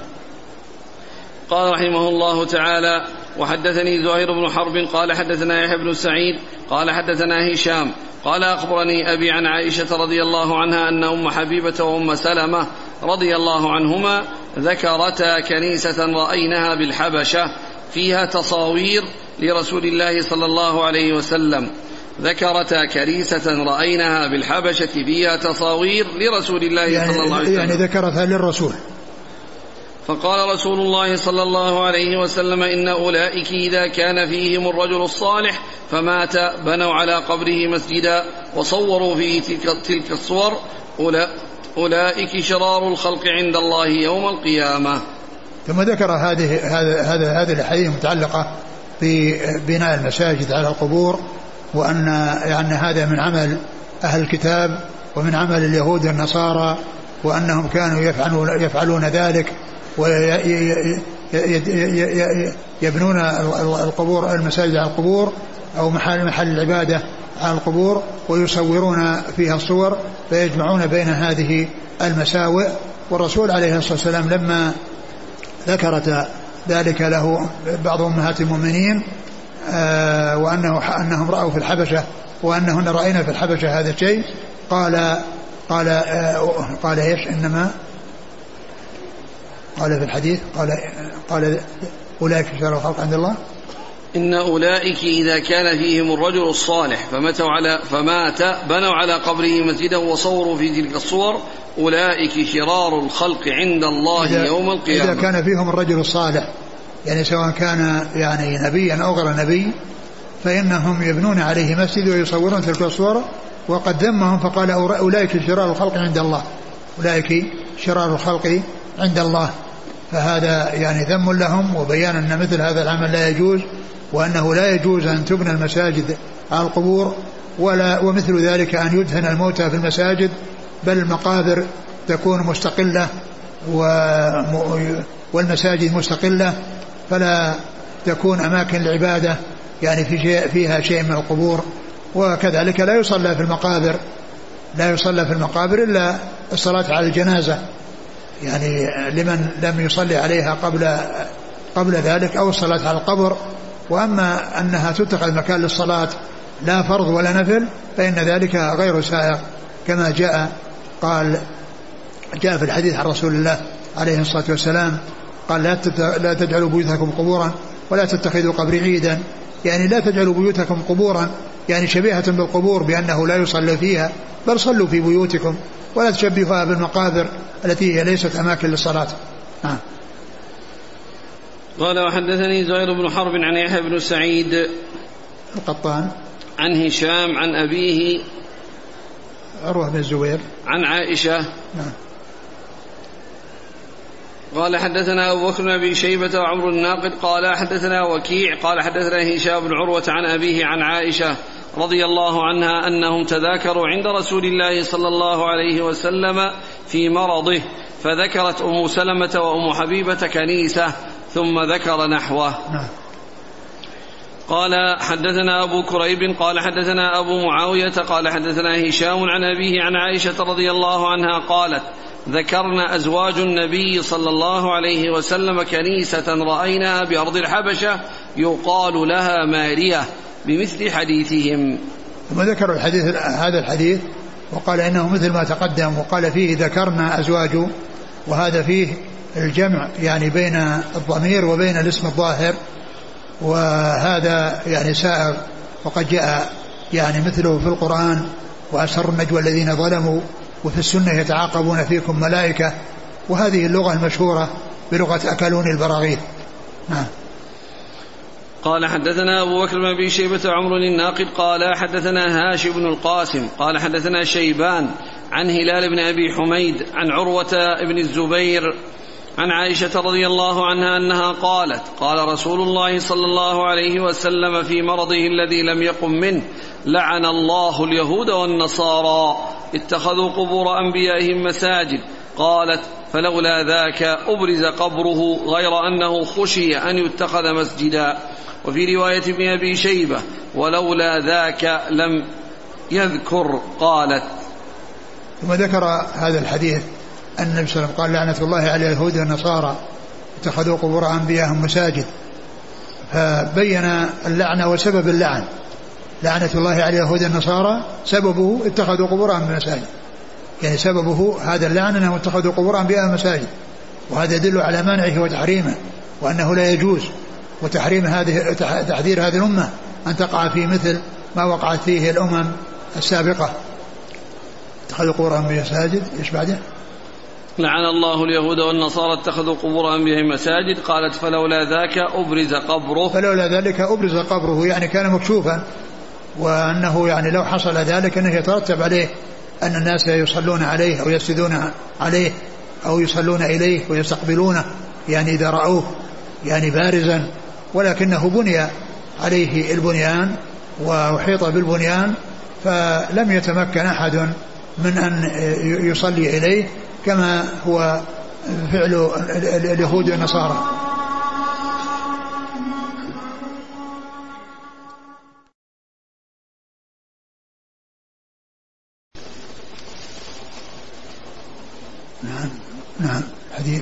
قال رحمه الله تعالى وحدثني زهير بن حرب قال حدثنا يحيى بن سعيد قال حدثنا هشام قال أخبرني أبي عن عائشة رضي الله عنها أن أم حبيبة وأم سلمة رضي الله عنهما ذكرتا كنيسة رأيناها بالحبشة فيها تصاوير لرسول الله صلى الله عليه وسلم ذكرتا كنيسة رأيناها بالحبشة فيها تصاوير لرسول الله يعني صلى الله عليه وسلم يعني ذكرتها للرسول. فقال رسول الله صلى الله عليه وسلم إن أولئك إذا كان فيهم الرجل الصالح فمات بنوا على قبره مسجدا وصوروا فيه تلك, تلك الصور أولئك شرار الخلق عند الله يوم القيامة. ثم ذكر هذه هذا هذا هذه الحديث المتعلقة ببناء المساجد على القبور، وأن يعني هذا من عمل أهل الكتاب ومن عمل اليهود والنصارى، وأنهم كانوا يفعلون يفعلون ذلك ويبنون القبور المساجد على القبور أو محل محل العبادة على القبور ويصورون فيها الصور فيجمعون بين هذه المساوئ. والرسول عليه الصلاة والسلام لما ذكرت ذلك له بعض أمهات المؤمنين آه وأنه أنهم رأوا في الحبشة وأنهن رأينا في الحبشة هذا الشيء قال قال آه قال إيش إنما قال في الحديث قال قال أولئك شرار الخلق عند الله إن أولئك إذا كان فيهم الرجل الصالح فماتوا على فمات بنوا على قبره مسجدا وصوروا في تلك الصور أولئك شرار الخلق عند الله يوم القيامة. إذا كان فيهم الرجل الصالح يعني سواء كان يعني نبيا أو غير نبي فإنهم يبنون عليه مسجد ويصورون تلك الصور، وقد ذمهم فقال أولئك شرار الخلق عند الله، أولئك شرار الخلق عند الله. فهذا يعني ذم لهم وبيان أن مثل هذا العمل لا يجوز، وأنه لا يجوز أن تبنى المساجد على القبور، ولا ومثل ذلك أن يدفن الموتى في المساجد، بل المقابر تكون مستقلة والمساجد مستقلة، فلا تكون أماكن العبادة يعني في شيء فيها شيء من القبور. وكذلك لا يصلى في المقابر لا يصلى في المقابر إلا الصلاة على الجنازة، يعني لمن لم يصلي عليها قبل قبل ذلك، أو الصلاة على القبر. وأما أنها تتخذ مكان للصلاة لا فرض ولا نفل فإن ذلك غير سائغ، كما جاء قال جاء في الحديث عن رسول الله عليه الصلاة والسلام قال لا تجعلوا بيوتكم قبورا ولا تتخذوا قبري عيدا، يعني لا تجعلوا بيوتكم قبورا يعني شبيهة بالقبور بأنه لا يصلى فيها، بل صلوا في بيوتكم ولا تشبهوها بالمقابر التي هي ليست أماكن للصلاة. آه. قال وحدثني زهير بن حرب عن يحيى بن سعيد القطان عن هشام عن أبيه عروة بن الزبير عن عائشة. نعم. قال حدثنا أبو بكر بن أبي شيبة وعمر الناقد قال حدثنا وكيع قال حدثنا هشام بن عروة عن أبيه عن عائشة رضي الله عنها أنهم تذاكروا عند رسول الله صلى الله عليه وسلم في مرضه، فذكرت أم سلمة وأم حبيبة كنيسة ثم ذكر نحوه. قال حدثنا أبو كريب قال حدثنا أبو معاوية قال حدثنا هشام عن أبيه عن عائشة رضي الله عنها قالت ذكرنا أزواج النبي صلى الله عليه وسلم كنيسة رأيناها بأرض الحبشة يقال لها مارية بمثل حديثهم. ثم ذكر الحديث هذا الحديث وقال إنه مثل ما تقدم، وقال فيه ذكرنا أزواج، وهذا فيه الجمع يعني بين الضمير وبين الاسم الظاهر، وهذا يعني سائغ، وقد جاء يعني مثله في القرآن وأسر النجوى الذين ظلموا، وفي السنة يتعاقبون فيكم ملائكة، وهذه اللغة المشهورة بلغة أكلون البراغيث. نعم. قال حدثنا أبو بكر بن أبي شيبة وعمر الناقد قال حدثنا هاشم بن القاسم قال حدثنا شيبان عن هلال بن أبي حميد عن عروة بن الزبير عن عائشة رضي الله عنها أنها قالت قال رسول الله صلى الله عليه وسلم في مرضه الذي لم يقم منه لعن الله اليهود والنصارى اتخذوا قبور أنبيائهم مساجد. قالت فلولا ذاك أبرز قبره غير أنه خشي أن يتخذ مسجدا. وفي رواية ابن أبي شيبة ولولا ذاك لم يذكر. قالت ثم ذكر هذا الحديث أن النبي صلى الله عليه وسلم قال لعنة الله على اليهود والنصارى اتخذوا قبور أنبيائهم مساجد، فبين اللعنة وسبب اللعن. لعنة الله على اليهود والنصارى سببه اتخذوا قبور أنبيائهم مساجد، يعني سببه هذا اللعن أنهم اتخذوا قبور أنبيائهم مساجد، وهذا يدل على منعه وتحريمه وأنه لا يجوز، وتحريم هذه تحذير هذه الأمة أن تقع في مثل ما وقعت فيه الأمم السابقة. اتخذوا قبور أنبيائهم مساجد. إيش بعده؟ لعن الله اليهود والنصارى اتخذوا قبور أنبيائهم مساجد. قالت فلولا ذاك أبرز قبره فلولا ذلك أبرز قبره، يعني كان مكشوفا، وأنه يعني لو حصل ذلك أنه يترتب عليه أن الناس يصلون عليه أو يسجدون عليه أو يصلون إليه ويستقبلونه، يعني إذا رأوه يعني بارزا، ولكنه بني عليه البنيان وحيط بالبنيان، فلم يتمكن أحد من أن يصلي إليه كما هو فعل اليهود والنصارى. نعم نعم. حديث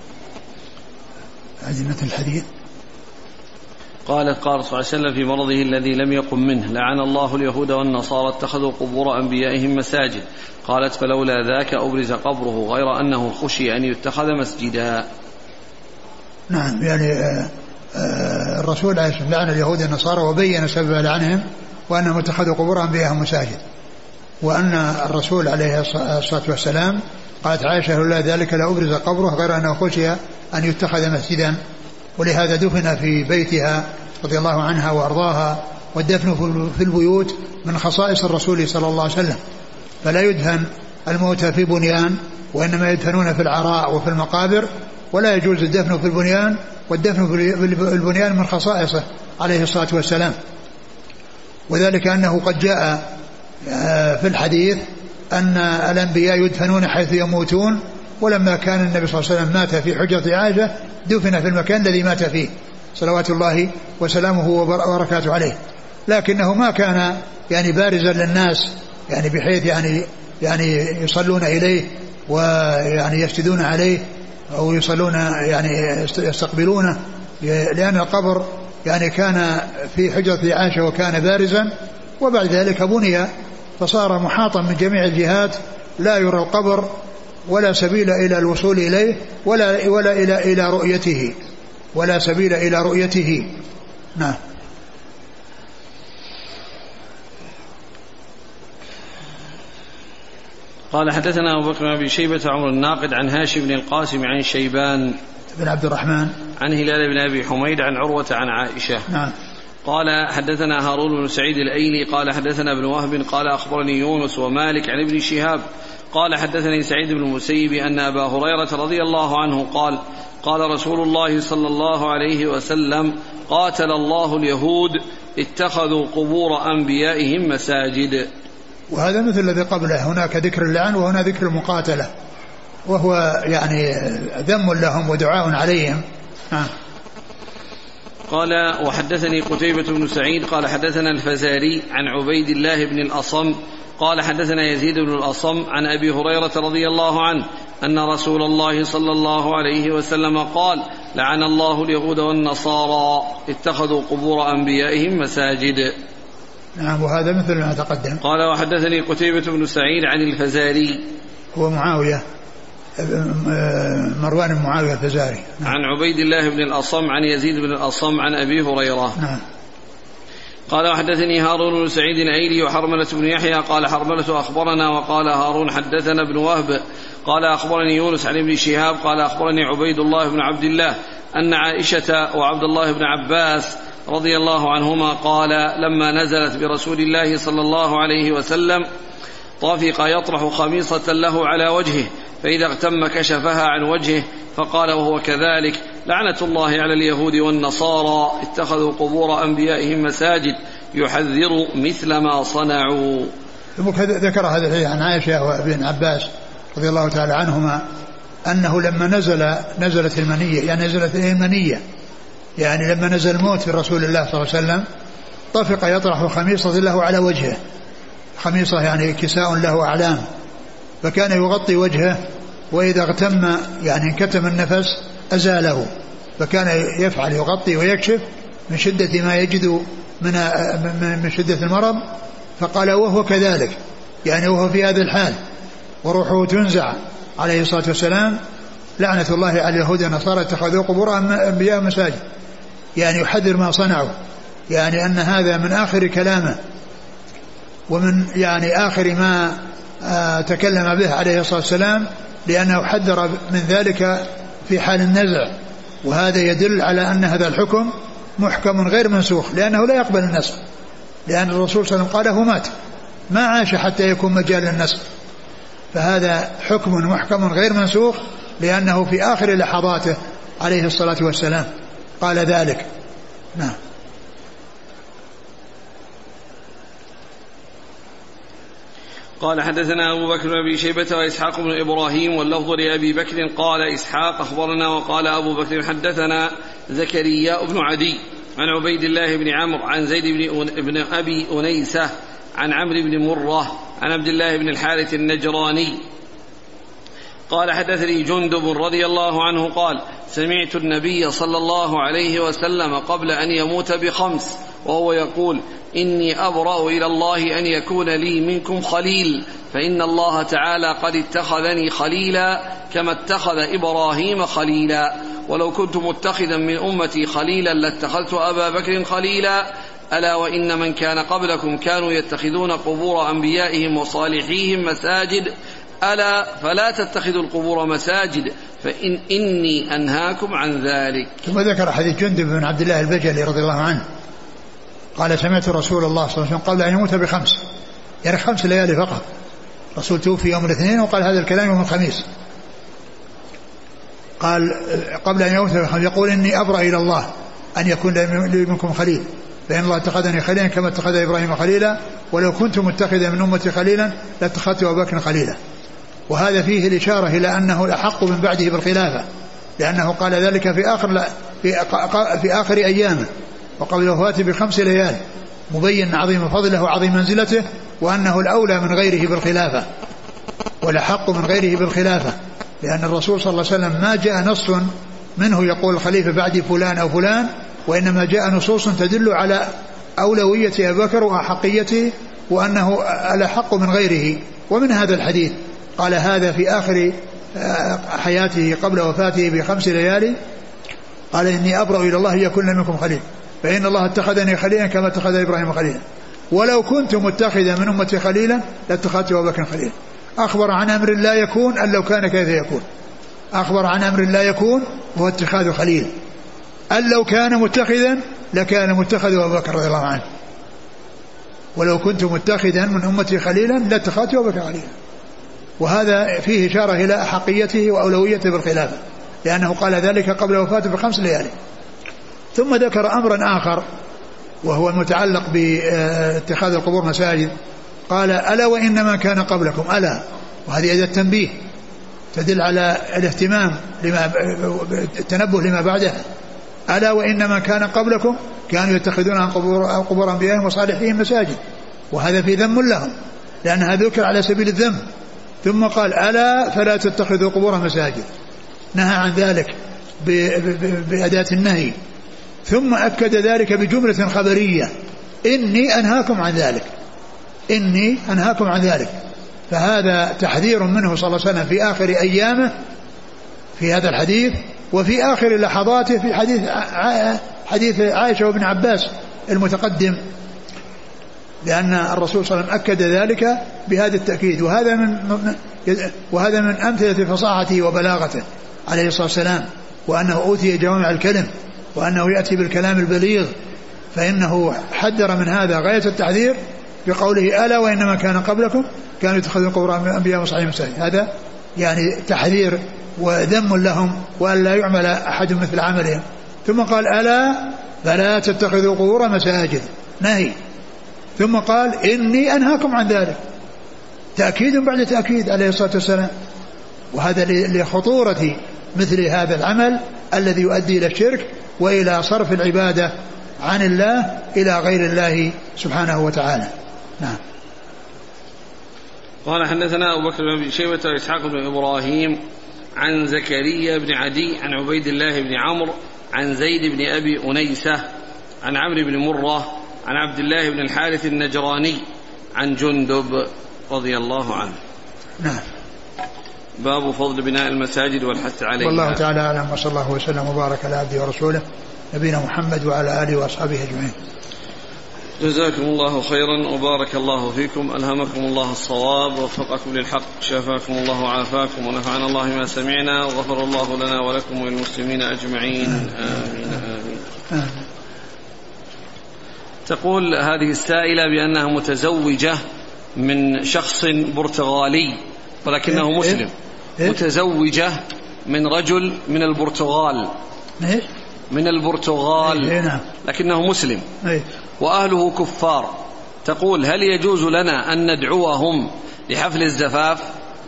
هذه مثل الحديث. قالت قال صلى الله عليه وسلم في مرضه الذي لم يقم منه لعن الله اليهود والنصارى اتخذوا قبور أنبيائهم مساجد. قالت فلولا ذاك أبرز قبره غير أنه خشي أن يتخذ مسجدا. نعم، يعني الرسول عليه الصلاة والسلام لعن اليهود والنصارى وبين سبب لعنهم وأنهم اتخذوا قبور أنبيائهم مساجد، وأن الرسول عليه الصلاة والسلام قالت عائشة لولا ذلك لأبرز قبره غير أنه خشي أن يتخذ مسجدا، ولهذا دفن في بيتها رضي الله عنها وأرضاها، والدفن في البيوت من خصائص الرسول صلى الله عليه وسلم، فلا يدفن الموتى في بنيان وإنما يدفنون في العراء وفي المقابر، ولا يجوز الدفن في البنيان، والدفن في البنيان من خصائصه عليه الصلاة والسلام. وذلك أنه قد جاء في الحديث أن الأنبياء يدفنون حيث يموتون، ولما كان النبي صلى الله عليه وسلم مات في حجرة عائشة دفن في المكان الذي مات فيه صلوات الله وسلامه وبركاته عليه، لكنه ما كان يعني بارزا للناس يعني بحيث يعني يعني يصلون إليه ويعني يسجدون عليه أو يصلون يعني يستقبلونه، لأن القبر يعني كان في حجرة عائشة وكان بارزا، وبعد ذلك بني فصار محاطا من جميع الجهات، لا يرى القبر ولا سبيل إلى الوصول إليه ولا ولا إلى إلى رؤيته ولا سبيل إلى رؤيته. نعم. قال حدثنا أبو بكر بن أبي شيبة عمر الناقد عن هاشم بن القاسم عن شيبان بن عبد الرحمن عن هلال بن أبي حميد عن عروة عن عائشة. نعم. قال حدثنا هارون بن سعيد الأيلي قال حدثنا ابن وهب قال أخبرني يونس ومالك عن ابن شهاب قال حدثني سعيد بن المسيب أن أبا هريرة رضي الله عنه قال قال رسول الله صلى الله عليه وسلم قاتل الله اليهود اتخذوا قبور أنبيائهم مساجد. وهذا مثل الذي قبله، هناك ذكر اللعن وهنا ذكر المقاتلة، وهو يعني ذم لهم ودعاء عليهم. آه. قال وحدثني قتيبة بن سعيد قال حدثنا الفزاري عن عبيد الله بن الأصم قال حدثنا يزيد بن الأصم عن أبي هريرة رضي الله عنه أن رسول الله صلى الله عليه وسلم قال لعن الله اليهود والنصارى اتخذوا قبور أنبيائهم مساجد. نعم. وهذا مثل ما تقدم. قال وحدثني قتيبة بن سعيد عن الفزاري هو معاوية مروان بن معاوية الفزاري. نعم. عن عبيد الله بن الأصم عن يزيد بن الأصم عن أبي هريرة. نعم. قال وحدثني هارون بن سعيد الأيلي وحرملة بن يحيى قال حرملة أخبرنا وقال هارون حدثنا ابن وهب قال أخبرني يونس عن ابن شهاب قال أخبرني عبيد الله بن عبد الله أن عائشة وعبد الله بن عباس رضي الله عنهما قال لما نزلت برسول الله صلى الله عليه وسلم طافق يطرح خميصة له على وجهه فإذا اغتم كشفها عن وجهه فقال وهو كذلك لعنة الله على اليهود والنصارى اتخذوا قبور أنبيائهم مساجد يحذر مثل ما صنعوا. ذكر هذا الحديث عن عائشة وابن عباس رضي الله تعالى عنهما أنه لما نزل نزلت المنية يعني نزلت المنية يعني لما نزل الموت في رسول الله صلى الله عليه وسلم طفق يطرح خميصة له على وجهه، خميصة يعني كساء له أعلام، فكان يغطي وجهه وإذا اغتم يعني انكتم النفس أزاله، فكان يفعل يغطي ويكشف من شدة ما يجد من من شدة المرض. فقال وهو كذلك يعني وهو في هذا الحال وروحه تنزع عليه الصلاة والسلام لعنة الله على اليهود والنصارى اتخذوا قبور أنبياء مساجد، يعني يحذر ما صنعوا، يعني أن هذا من آخر كلامه ومن يعني آخر ما تكلم به عليه الصلاة والسلام، لأنه حذر من ذلك في حال النزع، وهذا يدل على أن هذا الحكم محكم غير منسوخ لأنه لا يقبل النسخ، لأن الرسول صلى الله عليه وسلم قال هو مات ما عاش حتى يكون مجال للنسخ، فهذا حكم محكم غير منسوخ لأنه في آخر لحظاته عليه الصلاة والسلام قال ذلك. نعم. قال حدثنا أبو بكر بن أبي شيبة وإسحاق بن إبراهيم واللفظ لأبي بكر قال إسحاق أخبرنا وقال أبو بكر حدثنا زكريا بن عدي عن عبيد الله بن عمرو عن زيد بن أبي أنيسة عن عمرو بن مرة عن عبد الله بن الحارث النجراني قال حدثني جندب رضي الله عنه قال سمعت النبي صلى الله عليه وسلم قبل أن يموت بخمس وهو يقول إني أبرأ إلى الله أن يكون لي منكم خليل فإن الله تعالى قد اتخذني خليلا كما اتخذ إبراهيم خليلا ولو كنت متخذا من أمتي خليلا لاتخذت أبا بكر خليلا ألا وإن من كان قبلكم كانوا يتخذون قبور أنبيائهم وصالحيهم مساجد ألا فلا تتخذوا القبور مساجد فإن إني أنهاكم عن ذلك. ثم ذكر حديث جندب بن عبد الله البجلي رضي الله عنه قال سمعت رسول الله صلى الله عليه وسلم قبل أن يموت بخمس، يعني خمس ليالي فقط. رسول توفي يوم الاثنين وقال هذا الكلام يوم الخميس. قال قبل أن يموت بخمس يقول إني أبرأ إلى الله أن يكون لي منكم خليل فإن الله اتخذني خليلا كما اتخذ إبراهيم خليلا ولو كنت متخذا من أمتي خليلا لاتخذت أبا بكر خليلا. وهذا فيه الإشارة إلى أنه الأحق من بعده بالخلافة، لأنه قال ذلك في آخر في آخر أيامه وقبل وفاته بخمس ليال، مبين عظيم فضله وعظيم منزلته وأنه الأولى من غيره بالخلافة والأحق من غيره بالخلافة، لأن الرسول صلى الله عليه وسلم ما جاء نص منه يقول الخليفة بعد فلان أو فلان، وإنما جاء نصوص تدل على أولوية أبي بكر وأحقيته وأنه الأحق من غيره. ومن هذا الحديث قال هذا في آخر حياته قبل وفاته بخمس ليالي قال إني أبرأ إلى الله يكون منكم خليل فإن الله اتخذني خليلا كما اتخذ إبراهيم خليلا ولو كنت متخذا من أمتي خليلا لاتخذت أبا بكر خليلا. أخبر عن أمر لا يكون أن لو كان كيف يكون، أخبر عن أمر لا يكون وهو اتخاذ خليل، أن لو كان متخذا لكان متخذ أبا بكر رضي الله عنه ولو كنت متخذا من أمتي خليلا لاتخذت أبا بكر خليلا. وهذا فيه إشارة إلى أحقيته وأولويته بالخلافة لأنه قال ذلك قبل وفاته بخمس ليالي. ثم ذكر أمرا آخر وهو المتعلق باتخاذ القبور مساجد قال ألا وإن من كان قبلكم ألا، وهذه أداة تنبيه تدل على الاهتمام لما التنبه لما بعدها. ألا وإن من كان قبلكم كانوا يتخذون عن قبور, قبور أنبيائهم وصالحيهم مساجد، وهذا في ذم لهم لأنها ذكر على سبيل الذم. ثم قال ألا فلا تتخذوا قبور مساجد، نهى عن ذلك بأداة النهي. ثم أكد ذلك بجملة خبرية إني أنهاكم عن ذلك، إني أنهاكم عن ذلك. فهذا تحذير منه صلى الله عليه وسلم في آخر أيامه في هذا الحديث، وفي آخر لحظاته في حديث حديث عائشة وابن عباس المتقدم، لأن الرسول صلى الله عليه وسلم أكد ذلك بهذا التأكيد. وهذا من وهذا من أمثلة فصاحته وبلاغته عليه الصلاة والسلام، وأنه أوتي جوامع الكلم وأنه يأتي بالكلام البليغ، فإنه حذر من هذا غاية التحذير بقوله ألا وإنما كان قبلكم كانوا يتخذون قبور أنبياء وصالحين مساجد. هذا يعني تحذير وذم لهم وأن لا يعمل أحد مثل عملهم. ثم قال ألا فلا تتخذوا قبور مساجد، نهي. ثم قال إني أنهاكم عن ذلك، تأكيد بعد تأكيد عليه الصلاة والسلام. وهذا لخطورة مثل هذا العمل الذي يؤدي إلى الشرك وإلى صرف العبادة عن الله إلى غير الله سبحانه وتعالى. نعم. قال حدثنا أبو بكر بن شيبة وإسحاق بن إبراهيم عن زكريا بن عدي عن عبيد الله بن عمرو عن زيد بن أبي أنيسة عن عمرو بن مرة عن عبد الله بن الحارث النجراني عن جندب رضي الله عنه. نعم. باب فضل بناء المساجد والحث عليها. والله تعالى أعلم، وصلى الله وسلم وبارك على عبده ورسوله نبينا محمد وعلى آله وأصحابه أجمعين. جزاكم الله خيرا وبارك الله فيكم، ألهمكم الله الصواب ووفقكم للحق، شفاكم الله وعافاكم، ونفعنا الله ما سمعنا، وغفر الله لنا ولكم وللمسلمين أجمعين. آمين آمين, آمين. تقول هذه السائلة بأنها متزوجة من شخص برتغالي ولكنه مسلم. متزوجة من رجل من البرتغال من البرتغال لكنه مسلم وأهله كفار. تقول هل يجوز لنا أن ندعوهم لحفل الزفاف؟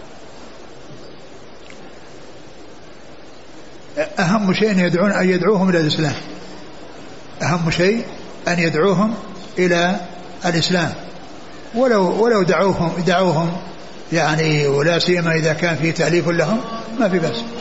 أهم شيء أن يدعون أن يدعوهم إلى الإسلام، أهم شيء أن يدعوهم إلى الإسلام، ولو ولو دعوهم دعوهم يعني، ولا سيما إذا كان في تأليف لهم ما في بأس.